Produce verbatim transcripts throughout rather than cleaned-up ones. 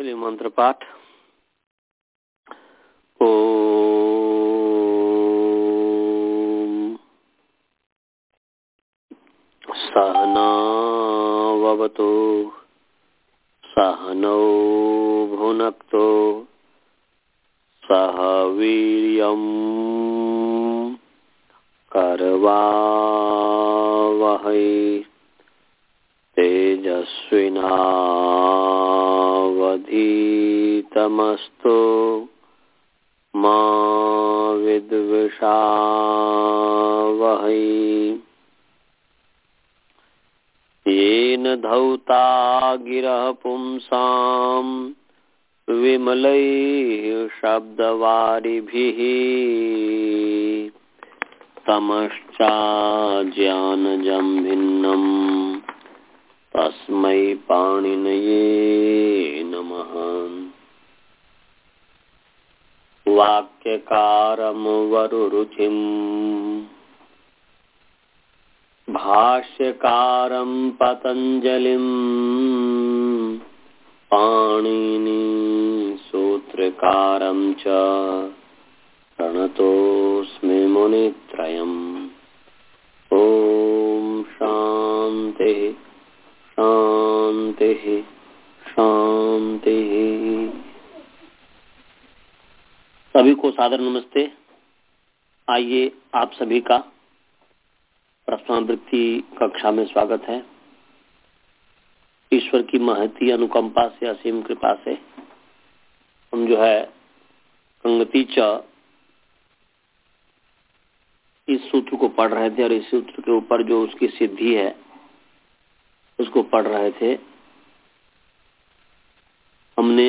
चलिए मंत्र पाठ। ओम सहनाववतु सहनौ भुनक्तु सह वीर्यं करवावहै तेजस्विनावधीतमस्तु मा विद्विषावहै। येन धौता गिरः पुंसां विमलैः शब्दवारिभिः तमश्चाज्ञानजं भिन्नं तस्मै पाणिनये नमः। वाक्यकारं वरुरुचिं भाष्यकारं पतञ्जलिं पाणिनि सूत्रकारं च प्रणतोऽस्मि मुनित्रयम्। ओम शांति शांति शांति। सभी को सादर नमस्ते। आइए आप सभी का प्रश्नावृत्ति कक्षा में स्वागत है। ईश्वर की महती अनुकंपा से, असीम कृपा से हम जो है कंगति च इस सूत्र को पढ़ रहे थे और इस सूत्र के ऊपर जो उसकी सिद्धि है उसको पढ़ रहे थे। हमने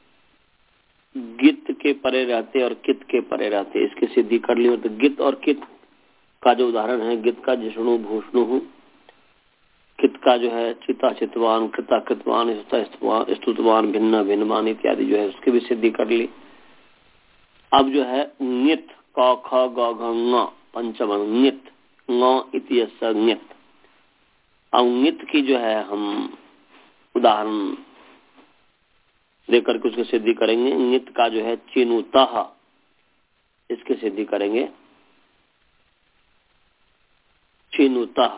गित के परे रहते और कित के परे रहते इसकी सिद्धि कर ली। तो गित और कित का जो उदाहरण है, गित का जिष्णु भूषणु, कित का जो है चिता चितवान, कृता कृतवान, स्तुतवान, भिन्न भिन्नवान इत्यादि जो है उसकी भी सिद्धि कर ली। अब जो है ङित क ख ग घ ङ पंचम ङित ङ इति ङित। अब ङित की जो है हम उदाहरण देकर के उसकी सिद्धि करेंगे। ङित का जो है चिनुतः, इसकी सिद्धि करेंगे। चिनुतः,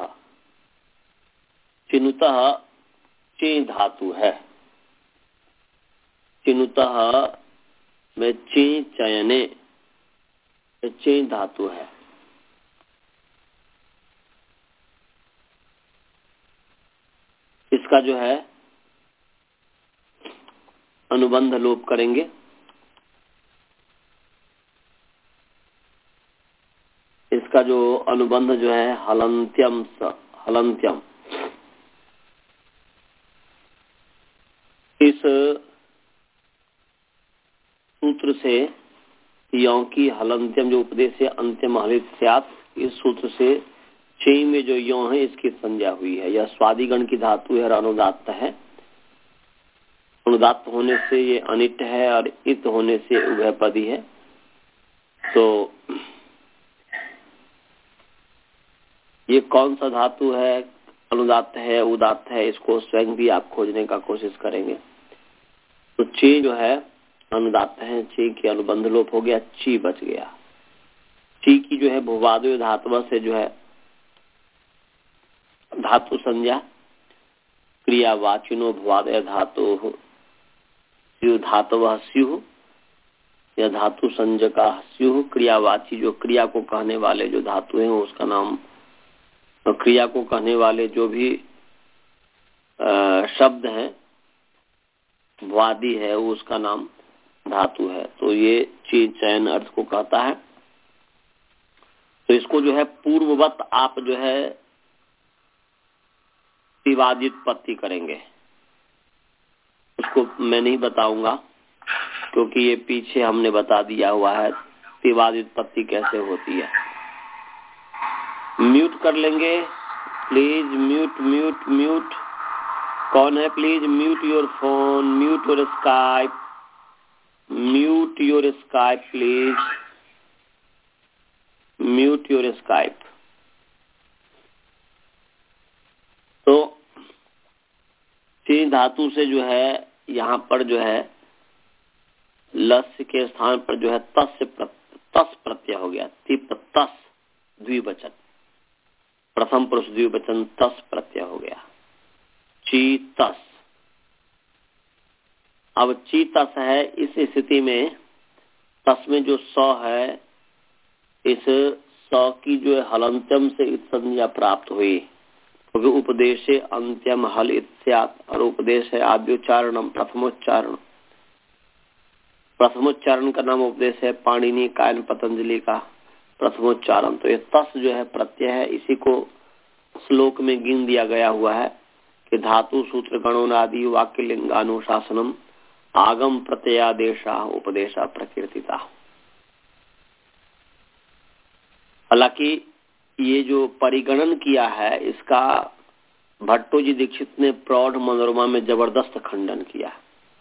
चिनुतः चे धातु है। चिनुतः में चे चयने चे धातु है। इसका जो है अनुबंध लोप करेंगे। इसका जो अनुबंध जो है हलंत्यम स हलंत्यम। इस सूत्र से यों की हलंत्यम जो उपदेश है अंत्यम हलित स्यात्, इस सूत्र से चे में जो यों है इसकी संज्ञा हुई है। यह स्वादिगण की धातु है और अनुदात्त है। अनुदात्त होने से ये अनिट है और इत होने से उभयपदी है। तो ये कौन सा धातु है, अनुदात्त है उदात्त है, इसको स्वयं भी आप खोजने का कोशिश करेंगे। तो चे जो है अनुदात्त है, चे की अनुबंध लोप हो गया, ची बच गया। ची की जो है भुवादय धातु से जो है धातु संज्ञा क्रियावाचिनो भुवादय धातु स्यु धातवः स्युः, या धातु संज्ञका स्युः। क्रियावाची जो क्रिया को कहने वाले जो धातु हैं उसका नाम, और क्रिया को कहने वाले जो भी आ, शब्द हैं भुवादि है उसका नाम धातु है। तो ये चीज चयन अर्थ को कहता है। तो इसको जो है पूर्ववत आप जो है तिवादित्पत्ति करेंगे। उसको मैं नहीं बताऊंगा क्योंकि ये पीछे हमने बता दिया हुआ है तिवादित्पत्ति कैसे होती है। म्यूट कर लेंगे प्लीज, म्यूट म्यूट म्यूट। कौन है please mute your phone, mute your Skype, mute your Skype please, mute your Skype. तो चे धातु से जो है यहाँ पर जो है लस्य के स्थान पर जो है तस से तस प्रत्यय हो गया, तिप तस द्विवचन, प्रथम पुरुष द्विवचन तस प्रत्यय हो गया, चीतस। अब चीतस है, इस स्थिति में तस में जो स है, इस स की जो है हलंत्यम से संज्ञा प्राप्त हुई, क्योंकि तो उपदेशे अंत्यम हल इत्यात, और उपदेश है आद्योच्चारणम प्रथमोच्चारण। प्रथमोच्चारण का नाम उपदेश है, पाणिनि कायन पतंजलि का प्रथमोच्चारण। तो ये तस जो है प्रत्यय है, इसी को श्लोक में गिन दिया गया हुआ है कि धातु सूत्र गणोनादि वाक्य लिंगानुशासनम आगम प्रत्ययादेशा उपदेशा प्रकीर्तिता। हालांकि ये जो परिगणन किया है इसका भट्टो जी दीक्षित ने प्रौढ़ मनोरमा में जबरदस्त खंडन किया।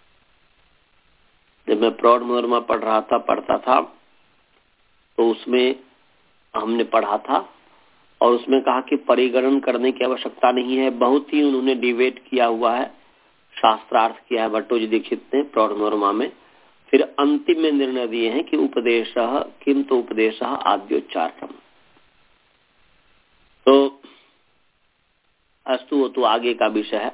जब मैं प्रौढ़ मनोरमा पढ़ रहा था पढ़ता था तो उसमें हमने पढ़ा था और उसमें कहा कि परिगणन करने की आवश्यकता नहीं है। बहुत ही उन्होंने डिबेट किया हुआ है, शास्त्रार्थ किया है भट्टो जी दीक्षित ने प्रौढ़ मनोरमा में। फिर अंतिम में निर्णय दिए हैं कि उपदेश किम तो उपदेश आद्योच्चारणम। तो अस्तु वो तो आगे का विषय है,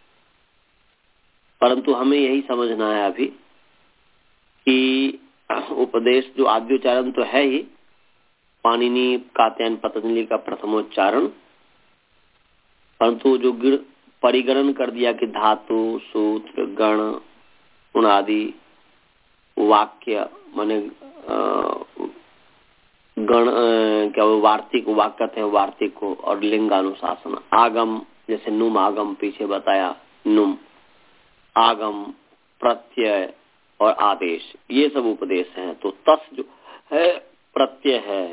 परंतु हमें यही समझना है अभी कि उपदेश जो आद्योच्चारण तो है ही, पाणिनि कात्यायन पतंजलि का प्रथमोच्चारण, परंतु जो परिगणन कर दिया कि धातु सूत्र गण उणादि वाक्य माने गण क्या वो वार्तिक वाक्य है, वार्तिक को, और लिंगानुशासन आगम, जैसे नुम आगम पीछे बताया, नुम आगम प्रत्यय और आदेश, ये सब उपदेश हैं। तो तस जो है प्रत्यय है,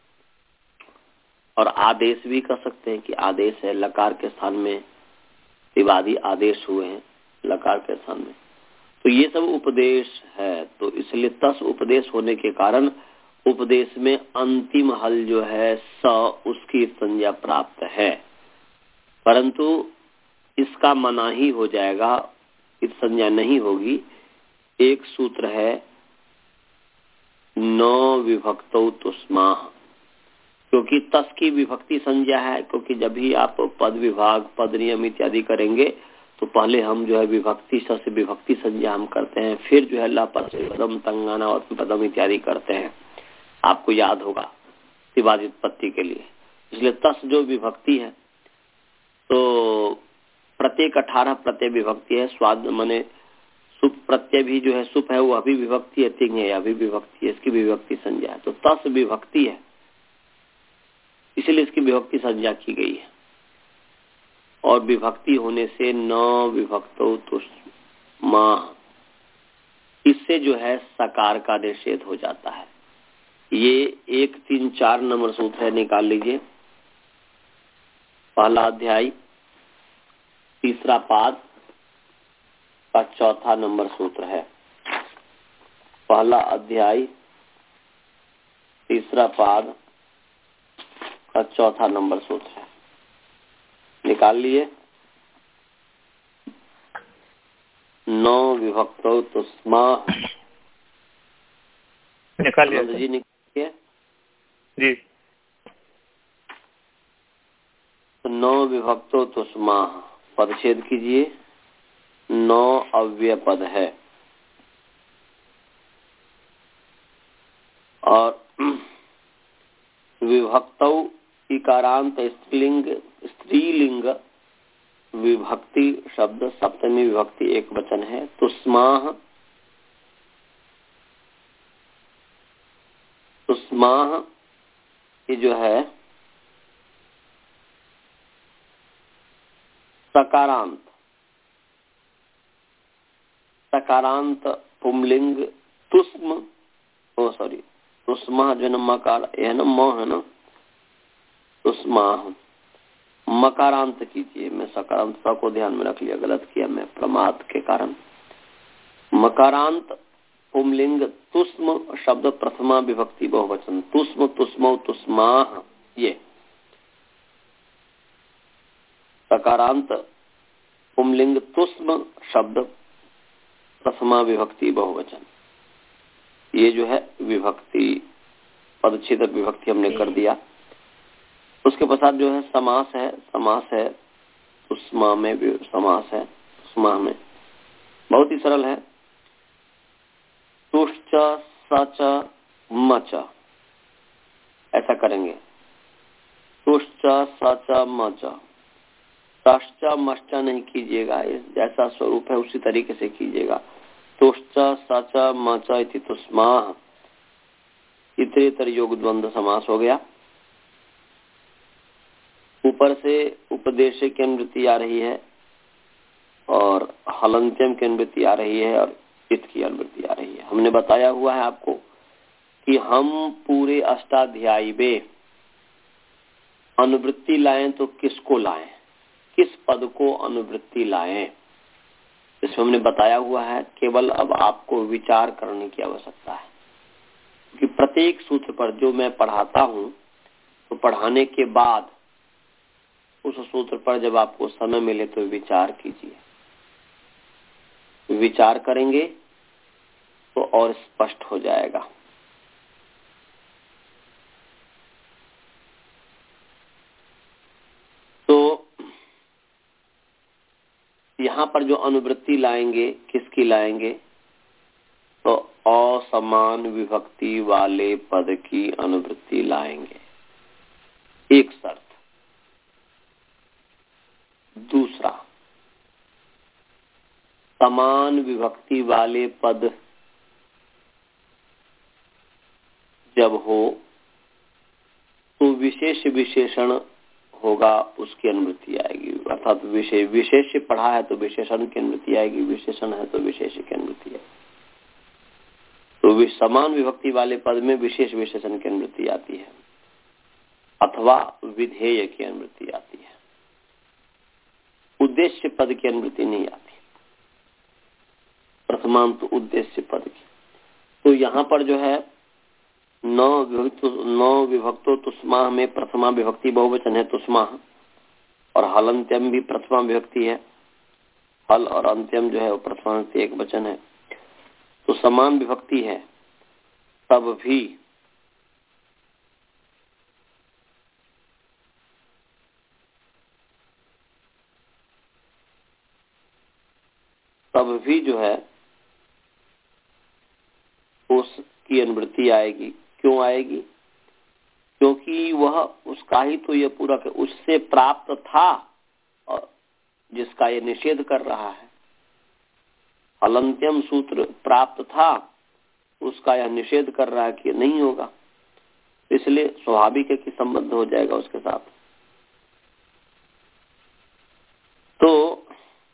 और आदेश भी कह सकते हैं कि आदेश है, लकार के स्थान में विवादी आदेश हुए हैं लकार के स्थान में, तो ये सब उपदेश है। तो इसलिए तस उपदेश होने के कारण उपदेश में अंतिम हल जो है स, उसकी संज्ञा प्राप्त है, परंतु इसका मना ही हो जाएगा, इस संज्ञा नहीं होगी। एक सूत्र है नौ विभक्तौ तुस्मा, क्योंकि तस की विभक्ति संज्ञा है, क्योंकि जब भी आप पद विभाग पद नियम इत्यादि करेंगे तो पहले हम जो है विभक्ति स से विभक्ति संज्ञा हम करते हैं, फिर जो है ला पद पदम तंगाना और पदम इत्यादि करते हैं, आपको याद होगा विभाजित पत्ति के लिए। इसलिए तस जो विभक्ति है तो प्रत्येक अठारह प्रत्यय विभक्ति है। स्वाद माने सुप प्रत्यय भी जो है सुप है वो अभी विभक्ति है, तिंग है अभी विभक्ति है, इसकी विभक्ति संज्ञा है। तो तस विभक्ति है, इसलिए इसकी विभक्ति संज्ञा की गई है, और विभक्ति होने से न विभक्तो तुष्मा, इससे जो है सकार का निषेध हो जाता है। ये एक तीन चार नंबर सूत्र है, निकाल लीजिए। पहला अध्याय तीसरा पाद का चौथा नंबर सूत्र है। पहला अध्याय तीसरा पाद का चौथा नंबर सूत्र है, निकाल लिए। नौ विभक्तो तुस्मा, निकाल लिया जी, निकालिए जी। तो नौ विभक्तो तुस्मा पदछेद कीजिए। नौ अव्यय पद है, और विभक्तौ इकारांत स्त्रीलिंग स्त्रीलिंग विभक्ति शब्द सप्तमी विभक्ति एक वचन है। तुस्माह, तुस्माह ये जो है सकारांत, सकारांत पुमलिंग तुस्म, ओ सॉरी तुस्मा जो न मकार है ना, म है ना, तुस्मा मकारांत कीजिए। मैं सकारांतता को ध्यान में रख लिया, गलत किया मैं प्रमाद के कारण। मकारांत पुमलिंग तुस्म शब्द प्रथमा विभक्ति बहुवचन, तुस्म तुस्मौ तुस्माह, ये सकारांत पुमलिंग तुस्म शब्द प्रथमा विभक्ति बहुवचन। ये जो है विभक्ति पदच्छेदक विभक्ति हमने कर दिया। उसके पश्चात जो है समास है, समास है तुष्मा में समास है, तुष्मा में बहुत ही सरल है। तुष्च सच मच ऐसा करेंगे। तुष्च सच मच, तश्च मश्च नहीं कीजिएगा, जैसा स्वरूप है उसी तरीके से कीजिएगा। तुष्च सच मच इति तुष्माः, इतरेतर योग द्वंद्व समास हो गया। ऊपर से उपदेश की अनुवृत्ति आ रही है और हलंत्यम की अनुवृत्ति आ रही है और इत की अनुवृत्ति आ रही है। हमने बताया हुआ है आपको कि हम पूरे अष्टाध्यायी में अनुवृत्ति लाएं तो किसको लाएं, किस पद को अनुवृत्ति लाएं, इसमें हमने बताया हुआ है। केवल अब आपको विचार करने की आवश्यकता है कि प्रत्येक सूत्र पर जो मैं पढ़ाता हूं तो पढ़ाने के बाद उस सूत्र पर जब आपको समय मिले तो विचार कीजिए। विचार करेंगे तो और स्पष्ट हो जाएगा। तो यहाँ पर जो अनुवृत्ति लाएंगे किसकी लाएंगे, तो असमान विभक्ति वाले पद की अनुवृत्ति लाएंगे, एक शर्त। दूसरा, समान विभक्ति वाले पद जब हो तो विशेष विशेषण होगा, उसकी अनुवृत्ति आएगी। अर्थात विशेष विशेष पढ़ा है तो विशेषण की अनुवृत्ति आएगी, विशेषण है तो विशेष की अनुवृत्ति आएगी। तो समान विभक्ति वाले पद में विशेष विशेषण की अनुवृत्ति आती है अथवा विधेय की अनुवृत्ति आती है, उद्देश्य पद की अनुवृत्ति नहीं आती, प्रथमांत तो उद्देश्य पद की। तो यहाँ पर जो है नौ विभक्त नौ विभक्तो तुष्माः में प्रथमा विभक्ति बहुवचन है तुष्माः, और हलंत्यम भी प्रथमा विभक्ति है, हल और अंत्यम जो है वो प्रथमा एक वचन है। तो समान विभक्ति है तब भी तब भी जो है उसकी अनुवृत्ति आएगी। क्यों आएगी? क्योंकि वह उसका ही तो ये पूरा उससे प्राप्त था और जिसका ये निषेध कर रहा है। हलंत्यम सूत्र प्राप्त था, उसका यह निषेध कर रहा है कि नहीं होगा, इसलिए स्वाभाविक है कि संबंध हो जाएगा उसके साथ। तो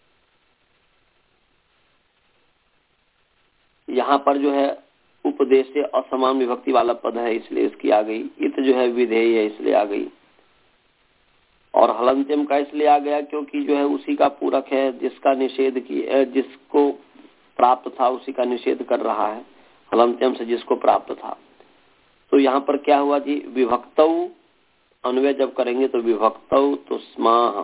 यहाँ पर जो है उपदेश से असमान विभक्ति वाला पद है इसलिए इसकी आ गई। इत जो है विधेय है इसलिए आ गई, और हलंत्यम का इसलिए आ गया क्योंकि जो है उसी का पूरक है, जिसका निषेध की जिसको प्राप्त था उसी का निषेध कर रहा है, हलंत्यम से जिसको प्राप्त था। तो यहाँ पर क्या हुआ जी, विभक्तौ अन्वय जब करेंगे तो विभक्तौ तुष्माः,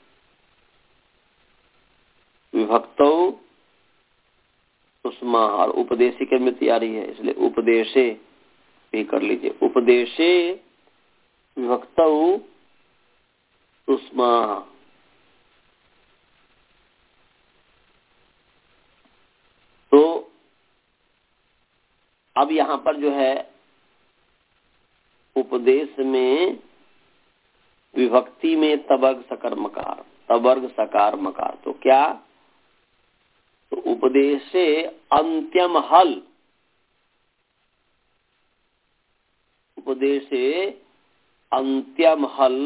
विभक्तौ तुष्माः, और उपदेशी की अनुवृत्ति आ रही है इसलिए उपदेशे भी कर लीजिए। उपदेशे विभक्तौ तुष्माः। तो अब यहाँ पर जो है उपदेश में विभक्ति में तवर्ग सकार मकार, तवर्ग सकार मकार, तो क्या, तो उपदेशे अंत्यम हल, उपदेशे अंत्यम हल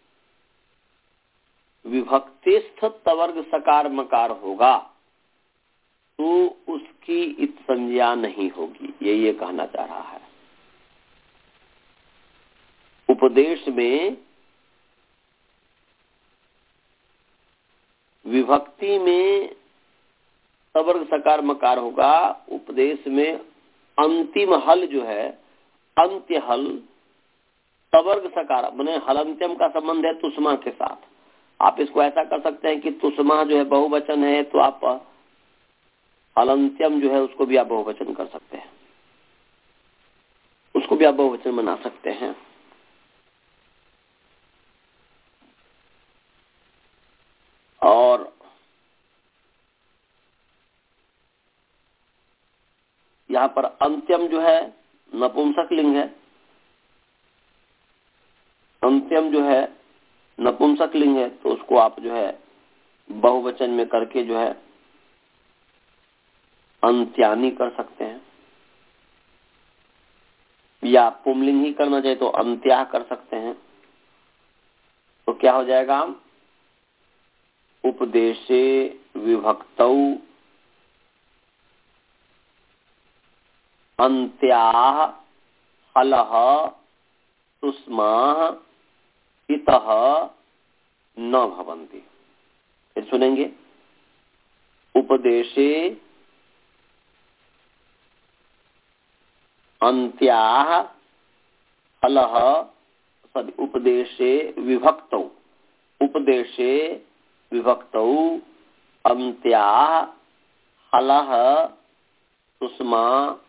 विभक्तिस्थ तवर्ग सकार मकार होगा तो उसकी इत संज्ञा नहीं होगी, ये ये कहना चाह रहा है। उपदेश में विभक्ति में तवर्ग सकार मकार होगा, उपदेश में अंतिम हल जो है अंत्य हल तवर्ग सकार, माने हलंत्यम का संबंध है तुष्मा के साथ। आप इसको ऐसा कर सकते हैं कि तुष्मा जो है बहुवचन है तो आप अलंत्यम जो है उसको भी आप बहुवचन कर सकते हैं, उसको भी आप बहुवचन बना सकते हैं। और यहाँ पर अंत्यम जो है नपुंसक लिंग है, अंत्यम जो है नपुंसक लिंग है, तो उसको आप जो है बहुवचन में करके जो है अंत्यानी कर सकते हैं, या पुमलिंग ही करना चाहे तो अंत्या कर सकते हैं। तो क्या हो जाएगा, उपदेशे विभक्तौ अंत्याः हलः सुष्माः इतः न भवन्ति। फिर सुनेंगे, उपदेशे अंत्याः हलः, सॉरी उपदेशे विभक्तौ, उपदेशे विभक्तौ अंत्याः हलः सुष्मा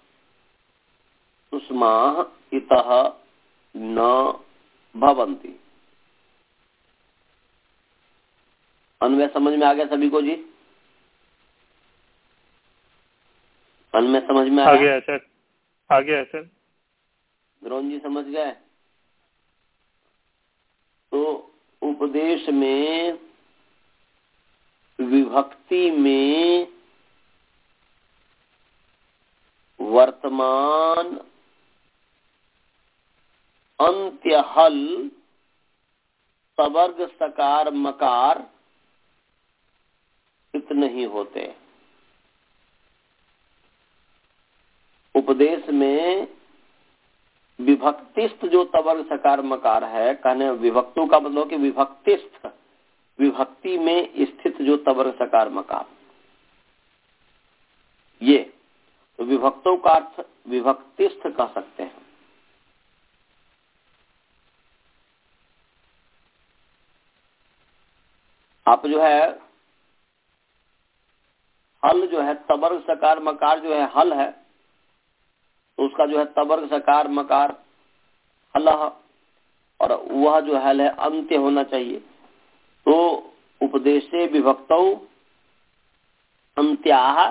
सुष्माः इतः न भवन्ति। अन्वय समझ में आ गया सभी को जी? अन्वय समझ में आ गया सर, आ गया सर। द्रोण जी समझ गए? तो उपदेश में विभक्ति में वर्तमान अंत्य हल सवर्ग सकार मकार इत नहीं होते। उपदेश में विभक्तिस्थ जो तवर्ग सकार मकार है, कहने विभक्तों का मतलब कि विभक्तिस्थ, विभक्ति में स्थित जो तवर्ग सकार मकार, ये तो विभक्तों का अर्थ विभक्तिस्थ कह सकते हैं। आप जो है हल जो है तवर्ग सकार मकार जो है हल है, तो उसका जो है तवर्ग सकार मकार हलह, और वह जो हल है अंत्य होना चाहिए। तो उपदेशे विभक्तौ अंत्याः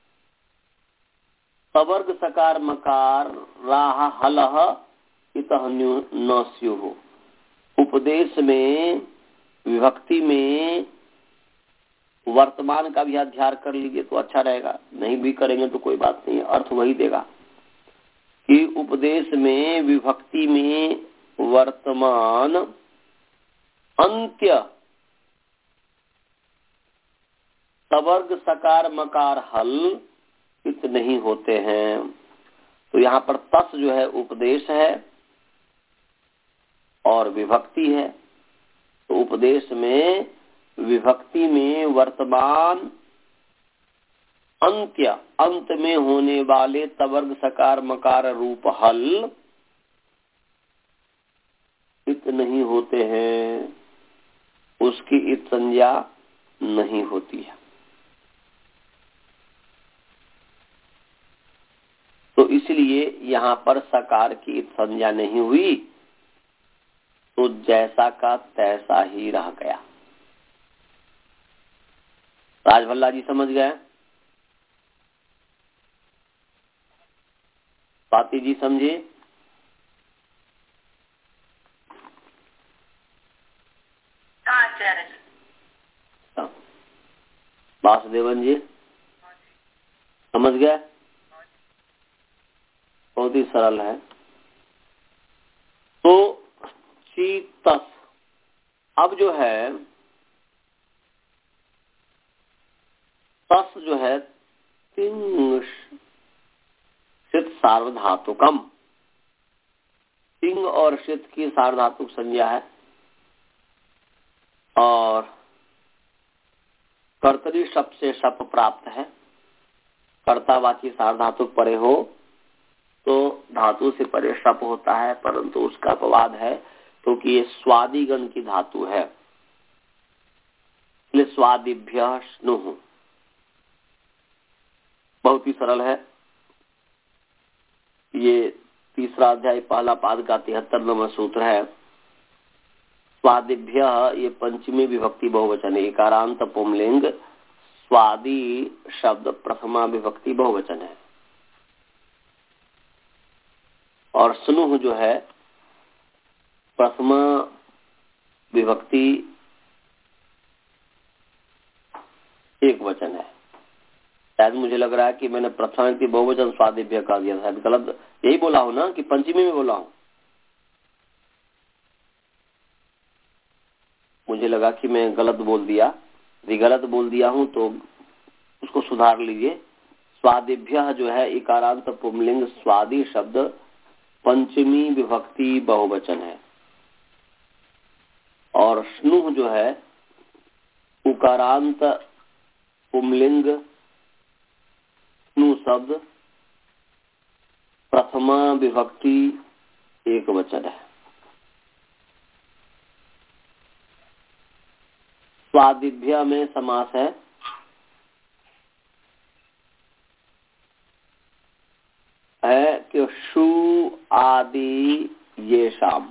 तवर्ग सकार मकार राह हलह इतः न स्युः। उपदेश में विभक्ति में वर्तमान का भी अध्ययन कर लीजिए तो अच्छा रहेगा, नहीं भी करेंगे तो कोई बात नहीं, अर्थ वही देगा कि उपदेश में विभक्ति में वर्तमान अंत्य तवर्ग सकार मकार हल इत नहीं होते हैं। तो यहाँ पर तस जो है उपदेश है और विभक्ति है, तो उपदेश में विभक्ति में वर्तमान अंत्य अंत में होने वाले तवर्ग सकार मकार रूप हल इत नहीं होते हैं, उसकी इत संज्ञा नहीं होती है। तो इसलिए यहाँ पर सकार की इत संज्ञा नहीं हुई, तो जैसा का तैसा ही रह गया। राजभल्ला जी समझ गए? स्वाति जी समझे? वासुदेवन जी समझ गए? बहुत ही सरल है। तो चीतस अब जो है तस जो है तिंग षित सार्वधातुकम, तिंग और षित की सार्वधातुक संज्ञा है, और कर्तरी शप से शप प्राप्त है। कर्तावाची सार्वधातुक परे हो तो धातु से परे शप होता है, परंतु उसका अपवाद है क्योंकि तो ये स्वादिगण की धातु है, इसलिए स्वादिभ्य स्नुः। बहुत ही सरल है। ये तीसरा अध्याय पहला पाद का तिहत्तर नंबर सूत्र है। स्वादिभ्य, ये पंचमी विभक्ति बहुवचन है। इकारांत पुंलिंग, स्वादि शब्द प्रथमा विभक्ति बहुवचन है। और स्नुह जो है प्रथमा विभक्ति एक वचन है। शायद मुझे लग रहा है कि मैंने प्रथमा विभक्ति बहुवचन स्वादिभ्य कह दिया था, गलत यही बोला हूं ना कि पंचमी में बोला हूं। मुझे लगा कि मैं गलत बोल दिया, यदि गलत बोल दिया हूं तो उसको सुधार लीजिए। स्वादिभ्य जो है इकारांत पुंलिंग स्वादि शब्द पंचमी विभक्ति बहुवचन है। और स्नुह जो है उकारांत पुंलिंग स्नु शब्द प्रथमा विभक्ति एक वचन है। स्वादिभ्य में समास है है कि शु आदि ये शाम।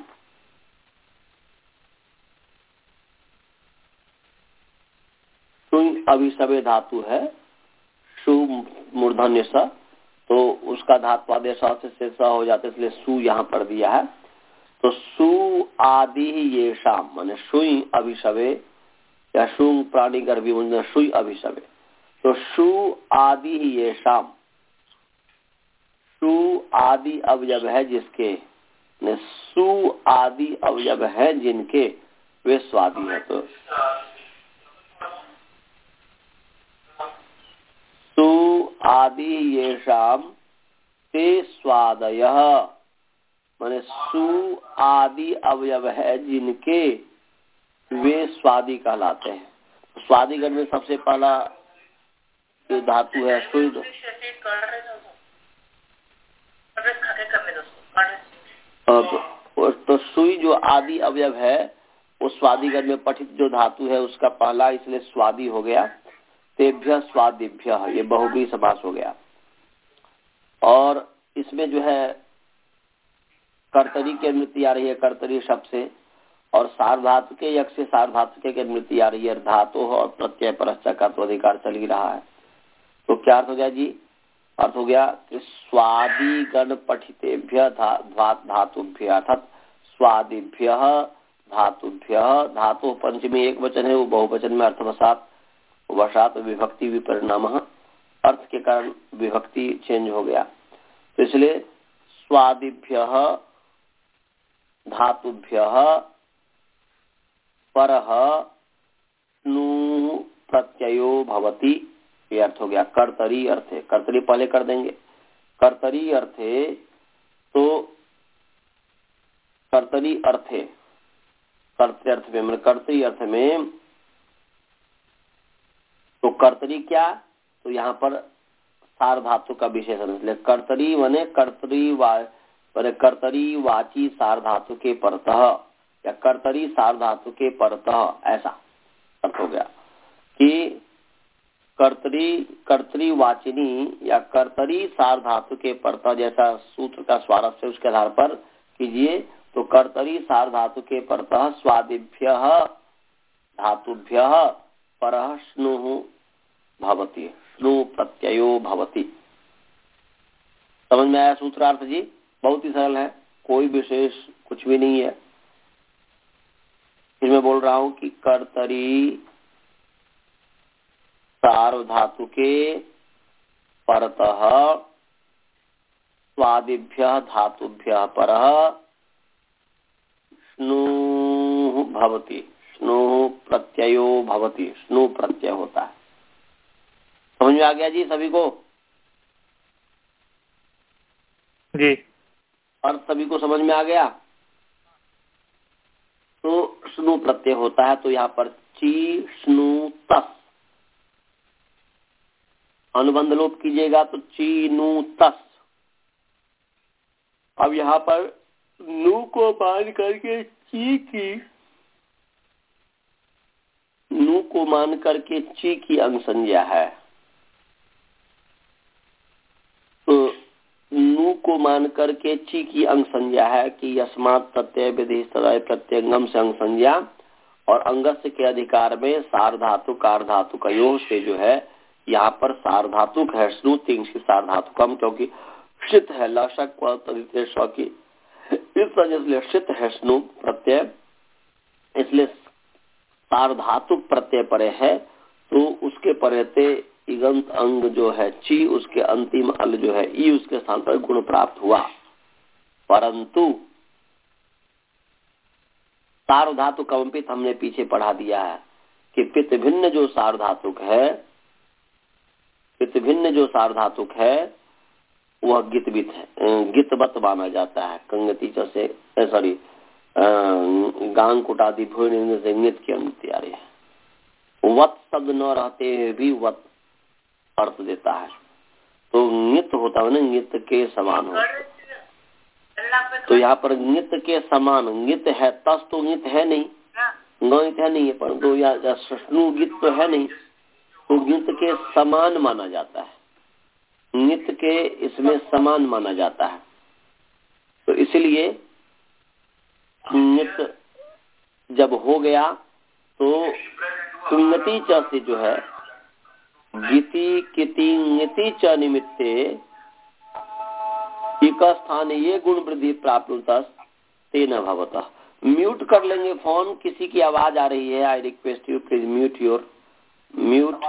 शुं अभिसवे धातु है, शु मूर्धन्य स, तो उसका धात्वादेश से शेष हो जाता है, इसलिए सु यहाँ पर दिया है। तो सु आदि ये शाम माने शुई अभिसवे या शुं प्राणी गर्भी शुई अभिसवे। तो शु आदि ये शाम, सु आदि अवयव है जिसके, सु आदि अवयव है जिनके वे स्वादी है। तो सु आदि ये शाम ते स्वादयः माने सु आदि अवयव है जिनके वे स्वादी कहलाते हैं। स्वादिगण में सबसे पहला जो धातु है सुई। तो सुई जो आदि अवयव है वो स्वादिगण में पठित जो धातु है उसका पहला, इसलिए स्वादी हो गया। तेभ्य स्वादिभ्य, ये बहुव्रीहि समास हो गया। और इसमें जो है कर्तरी की अनुवृत्ति आ रही है कर्तरी शब्द से, और सार्वधातु के यक से सार्वधातु की अनुवृत्ति आ रही है। धातु और प्रत्यय परश्च का तो अधिकार चल ही रहा है। तो क्या अर्थ हो गया जी? अर्थ हो गया कि स्वादि गण पठितेभ्य धातुभ्य अर्थात स्वादिभ्य धातुभ्य। धातु पंचमी एक वचन है, वो बहुवचन में अर्थवशात वशात विभक्ति विपरिणाम, अर्थ के कारण विभक्ति चेंज हो गया। तो इसलिए स्वादिभ्य धातुभ्य परः स्नु प्रत्ययो भवति, ये अर्थ हो गया। कर्तरी अर्थे, कर्तरी पहले कर देंगे। कर्तरी अर्थे, तो कर्तरी अर्थे, कर्तरी अर्थ में मतलब कर्तरी अर्थ में, तो कर्तरी क्या? तो यहाँ पर सार धातु का विशेषण, इसलिए कर्तरी माने कर्तरी वा कर्तरी वाची सार धातु के परतः या कर्तरी सार धातु के परतः, ऐसा अर्थ हो गया कि कर्तरी कर्तरी वाचिनी या कर्तरी सार धातु के परतः, जैसा सूत्र का स्वारस्य उसके आधार पर कीजिए। तो कर्तरी सार धातु के परतः स्वादिभ्य धातुभ्य परः स्नुः भवति, स्नु प्रत्ययो भवति। समझ में आया सूत्रार्थ जी? बहुत ही सरल है, कोई विशेष कुछ भी नहीं है। फिर मैं बोल रहा हूं कि कर्तरी सार्वधातु के परतः स्वादिभ्य धातुभ्य परः स्नु भवति, स्नु प्रत्ययो भवति, स्नु प्रत्यय होता है। समझ में आ गया जी सभी को? जी। अर्थ सभी को समझ में आ गया? तो स्नु प्रत्यय होता है। तो यहाँ पर ची स्नु तस अनुबंध लोप कीजिएगा तो ची नु तस। अब यहाँ पर नु को मान करके ची की, नु को मान करके ची की अंग संज्ञा है। को मान करके ची की अंग संज्ञा है कि यस्मात् प्रत्यय विधि तदय प्रत्यंगम से अंग संज्ञा, और अंगस्य के अधिकार में सार्वधातुक कार्धातुक योग से जो है यहाँ पर सार्वधातुक है स्नु तिंग सार्वधातुकम, क्योंकि षित है लशक की, इस वजह से षित है स्नु प्रत्यय, इसलिए सार्वधातुक प्रत्यय परे है, तो उसके परेते इगंत अंग जो है ची, उसके अंतिम अल जो है ई, उसके स्थान पर गुण प्राप्त हुआ। परंतु सार्वधातुक कमपित हमने पीछे पढ़ा दिया है कि पित भिन्न जो सार्वधातुक है, पित भिन्न जो सार्वधातुक है वह गितवित है, गितवत माना जाता है। कंगति से सॉरी गांग कुटादि भून से नित की अनुमति आ रही है। वत शब्द न रहते हुए भी वत अर्थ देता है, तो नित होता है ना, नित के समान हो, तो यहाँ पर नित के समान नित है, तस तो नित है नहीं, गणित है नहीं है, परंतु या सष्णु गीत तो है नहीं, तो नित के समान माना जाता है, नित के इसमें समान माना जाता है। तो इसलिए नित जब हो गया तो कुंगति च से जो है गीति किति ङति च निमित्ते एक स्थान ये गुण वृद्धि प्राप्त तेन भवतः। म्यूट कर लेंगे फोन, किसी की आवाज आ रही है, I request you please mute your mute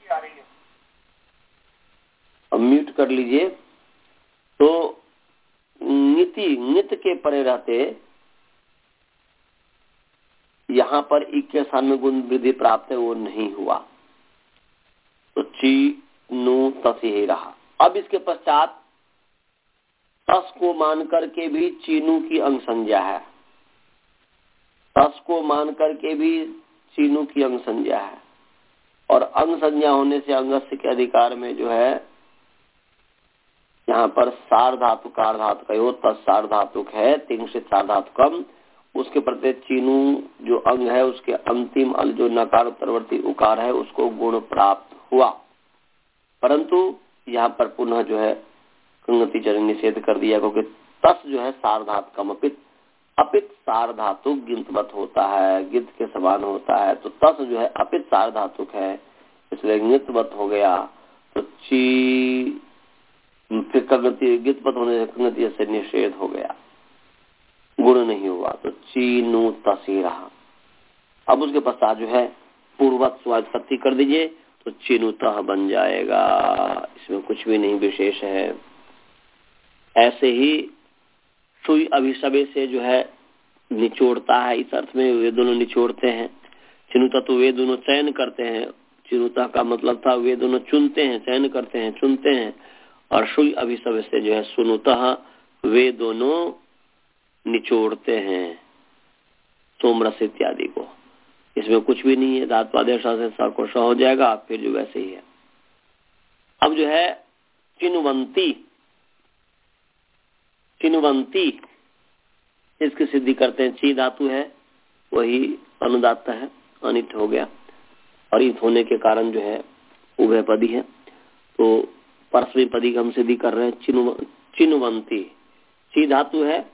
mute कर लीजिए। तो नीति नित के परे रहते यहाँ पर एक के स्थान में गुण वृद्धि प्राप्त है, वो नहीं हुआ, तो ची नु तस ही रहा। अब इसके पश्चात तस को मान करके भी चीनू की अंग संज्ञा है, तस को मान करके भी चीनू की अंग संज्ञा है, और अंग संज्ञा होने से अंगस्य के अधिकार में जो है यहाँ पर सार्वधातु कार्धातुक है, तस सार्वधातुक है, तिंशित सार्वधातुकम, उसके प्रति चीनू जो अंग है उसके अंतिम अल जो नकार उत्तरवर्ती उकार है उसको गुण प्राप्त हुआ। परंतु यहाँ पर पुनः जो है कंगति चरण निषेध कर दिया, क्योंकि तस जो है सार्वधातुकम अपित, अपित सार्वधातुक गिंतवत होता है, गिंत के समान होता है, तो तस जो है अपित सार्वधातुक है, इसलिए गिंतवत हो गया। तो ची फिर कंगति गिंतवत होने से कंगति से निषेध हो गया, गुण नहीं हुआ, तो चीनू तसी रहा। अब उसके पश्चात जो है पूर्वत स्वात्पत्ति कर दीजिए तो चिनुतः बन जाएगा, इसमें कुछ भी नहीं विशेष है। ऐसे ही सुई अभिसवे से जो है निचोड़ता है, इस अर्थ में वे दोनों निचोड़ते हैं। चिनुता तो वे दोनों चयन करते हैं, चिनुता का मतलब था वे दोनों चुनते हैं, चयन करते हैं, चुनते हैं, और सुई अभिसवे से जो है सुनुतः वे दोनों निचोड़ते हैं सोमरस इत्यादि को। इसमें कुछ भी नहीं है, धात्वादेश से स को स हो जाएगा, फिर जो वैसे ही है। अब जो है चिनुवंती, चिनुवंती इसकी सिद्धि करते हैं, ची धातु है वही अनुदात्त है, अनिट हो गया, और इत होने के कारण जो है उभय पदी है, तो परस्मय पदी की हम सिद्धि कर रहे हैं। चिनु चिनुवंती ची धातु है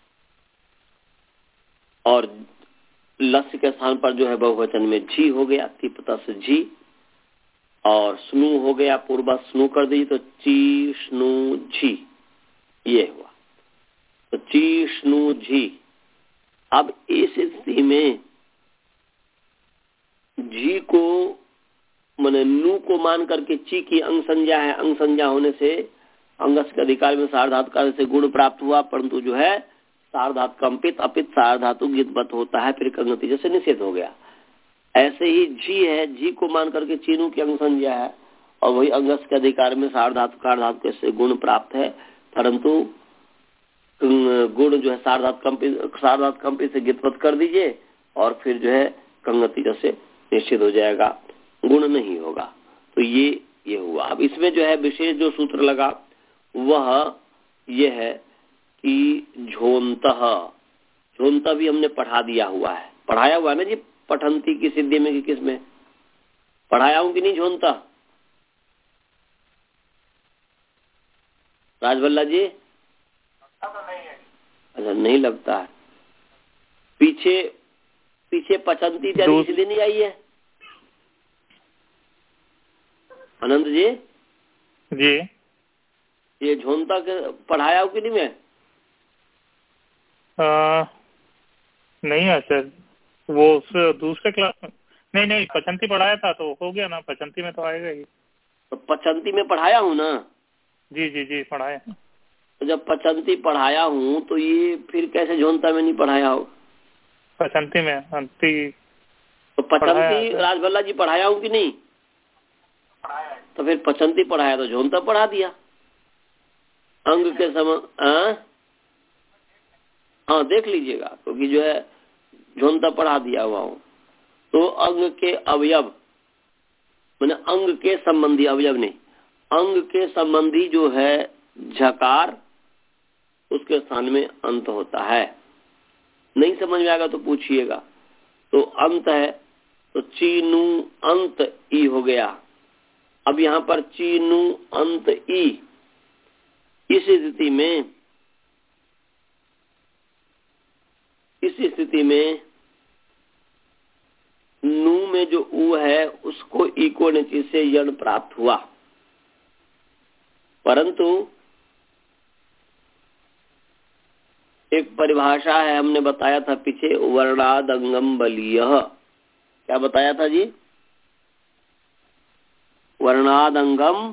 और लस्य के स्थान पर जो है बहुवचन में झी हो गया, तिपता से झी, और स्नु हो गया, पूर्व स्नु कर दी तो ची स्नु झी, ये हुआ, तो ची स्नु झी। अब इस स्थिति में झी को माने नु को मान करके ची की अंग संज्ञा है, अंग संज्ञा होने से अंगस के अधिकार में सार्वधातुक कार्य से गुण प्राप्त हुआ, परंतु जो है सार्वधातु कंपित अपित सार्वधातु गितवत होता है, फिर कंगति जैसे निषेध हो गया। ऐसे ही झी है, झी को मान करके चीनू की अंग संज्ञा है, और वही अंगस के अधिकार में सार्वधातु कार्धातु से गुण प्राप्त है, परंतु गुण जो है सार्वधातु कंपित सार्वधातु कंपित से गितवत कर दीजिए, और फिर जो है कंगति जैसे निश्चित हो जाएगा, गुण नहीं होगा। तो ये ये हुआ। अब इसमें जो है विशेष जो सूत्र लगा वह ये है कि झोंतः, झोंता भी हमने पढ़ा दिया हुआ है, पढ़ाया हुआ है ना जी, पठंती की सिद्धि में कि किसमें पढ़ाया हूं कि नहीं झोंता? राजवल्ला जी अच्छा, नहीं लगता है। पीछे पीछे पचंती इत्यादि इसलिए नहीं आई है अनंत जी? जी ये झोंता के पढ़ाया हो कि नहीं मैं? आ, नहीं है सर, वो उस दूसरे क्लास में नहीं नहीं पचंती पढ़ाया था तो हो गया ना, पचंती में तो आएगा ही। तो पचंती में पढ़ाया हूँ ना? जी जी जी पढ़ाया। तो जब पचंती पढ़ाया हूँ तो ये फिर कैसे झोंता में नहीं पढ़ाया हो? पचंती में अंति तो पचंती राजभल्ला जी पढ़ाया हूँ कि नहीं? तो फिर पचंती पढ़ाया तो झोंता पढ़ा दिया अंग के समय। हाँ देख लीजिएगा, क्योंकि जो है झोंता पढ़ा दिया हुआ हूँ। तो अंग के अवयव मैंने अंग के संबंधी, अवयव नहीं, अंग के संबंधी जो है झकार, उसके स्थान में अंत होता है। नहीं समझ में आएगा तो पूछिएगा। तो अंत है तो चीनू अंत ई हो गया। अब यहाँ पर चीनू अंत ई, इस स्थिति में इस स्थिति में नू में जो ऊ है उसको इको नीचे से यण प्राप्त हुआ, परंतु एक परिभाषा है, हमने बताया था पीछे, वर्णादंगम बलीय। क्या बताया था जी? वर्णादंगम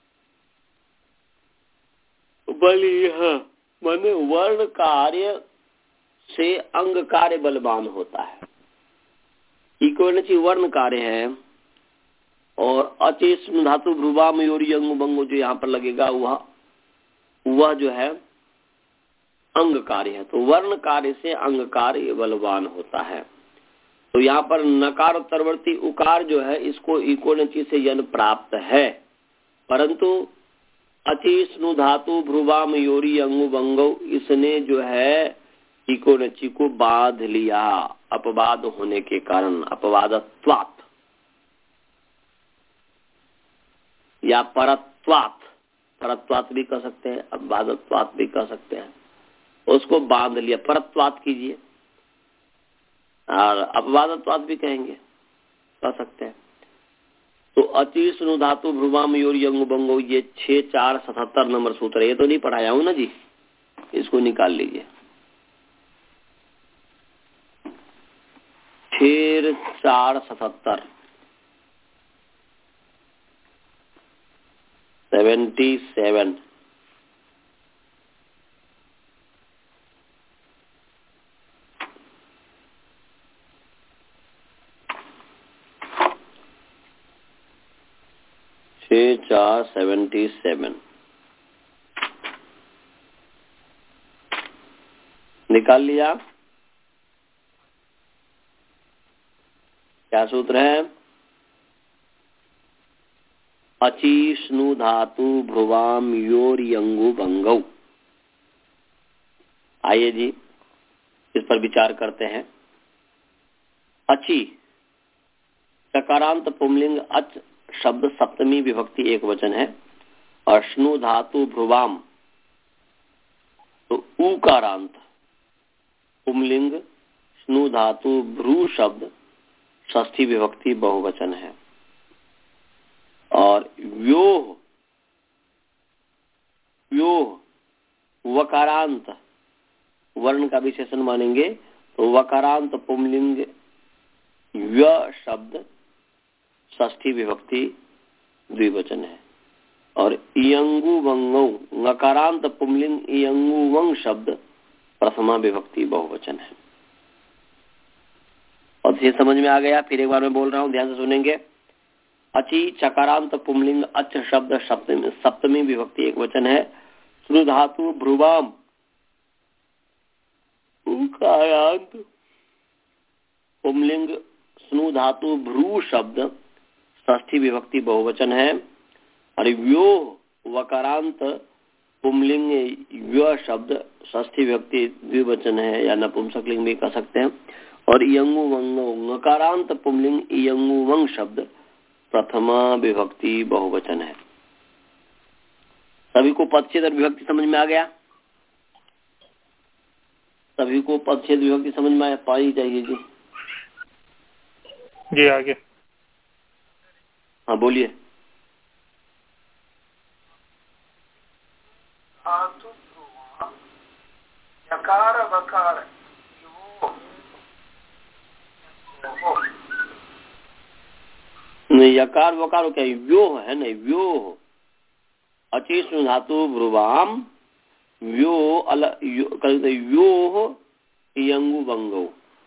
बलीय माने वर्ण कार्य से अंग कार्य बलवान होता है। इकोनची वर्ण कार्य है और अचेष्ण धातु भ्रुवा मयूरी अंग बंगो जो यहाँ पर लगेगा वह वह जो है अंग कार्य है। तो वर्ण कार्य से अंग कार्य बलवान होता है। तो यहाँ पर नकार उत्तरवर्ती उकार जो है इसको इकोनची से यन प्राप्त है, परंतु अचेष्ण धातु भ्रुवा मयूरी अंगु बंगो इसने जो है इकोनची को बांध लिया अपवाद होने के कारण, अपवादत्वात् या परत्वात्, परत्वात् भी कह सकते हैं, अपवादत्वात् भी कह सकते हैं। उसको बांध लिया, परत्वात् कीजिए, और अपवादत्वात् भी कहेंगे, कह सकते हैं। तो अचेष्ण धातु भ्रुवा मयूरी अंगु बंगो, ये छह चार सतहत्तर नंबर सूत्र, ये तो नहीं पढ़ाया हूं ना जी, इसको निकाल लीजिए। छह चार सतहत्तर सेवेंटी सेवन। छह चार सेवेंटी सेवन निकाल लिया। क्या सूत्र है? अचीष्णु धातु भ्रुवाम योर यंगु बंगौ। आइए जी इस पर विचार करते हैं। अची सकारांत पुंलिंग अच शब्द सप्तमी विभक्ति एक वचन है, और स्नु धातु भ्रुवाम तो उकारांत पुंलिंग स्नु धातु भ्रू शब्द षष्ठी विभक्ति बहुवचन है। और व्योह व्योह वकारांत वर्ण का विशेषण मानेंगे तो वकारांत पुंलिंग व्य शब्द षष्ठी विभक्ति द्विवचन है। और इयंगु वंगौ नकारांत पुंलिंग इयंगु वंग शब्द प्रथमा विभक्ति बहुवचन है। और ये समझ में आ गया? फिर एक बार मैं बोल रहा हूँ, ध्यान से सुनेंगे। अची चकारांत पुंलिंग अच शब्द सप्तमी सप्तमी विभक्ति एक वचन है। स्नु धातु भ्रुवाम उकारांत पुंलिंग स्नु धातु भ्रू शब्द षष्ठी विभक्ति बहुवचन है। और व्योह वकारांत पुंलिंग व्य शब्द षष्ठी विभक्ति द्विवचन है या नपुंसकलिंग भी कह सकते हैं। और इयंगु वंगो नकारांत पुंलिंग इयंगु वंग शब्द प्रथमा विभक्ति बहुवचन है। सभी को पदच्छेद और विभक्ति समझ में आ गया? सभी को पदच्छेद विभक्ति समझ में पाई चाहिए जी। जी आगे। हाँ बोलिए। यकार वकार नहीं, यकार वकार क्या व्योह है नहीं, व्योह अचेष्णु धातु भ्रुवाम व्यो अल व्योह यंगु बंगो,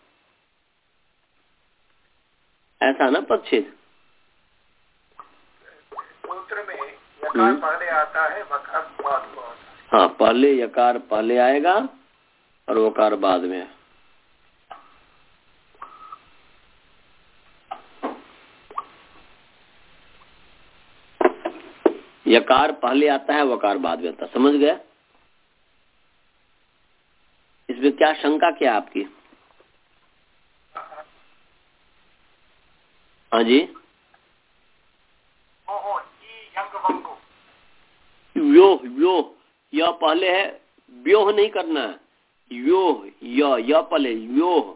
ऐसा ना पदच्छेद। सूत्र में यकार पहले आता है, वकार बाद में आता है। हाँ, पहले यकार पहले आएगा और वकार बाद में। यकार पहले आता है, वकार बाद में आता है। समझ गया? इसमें क्या शंका क्या आपकी? हाँ जी। व्योह व्योह यह पहले है, व्योह नहीं करना है, व्योह य य पहले व्योह।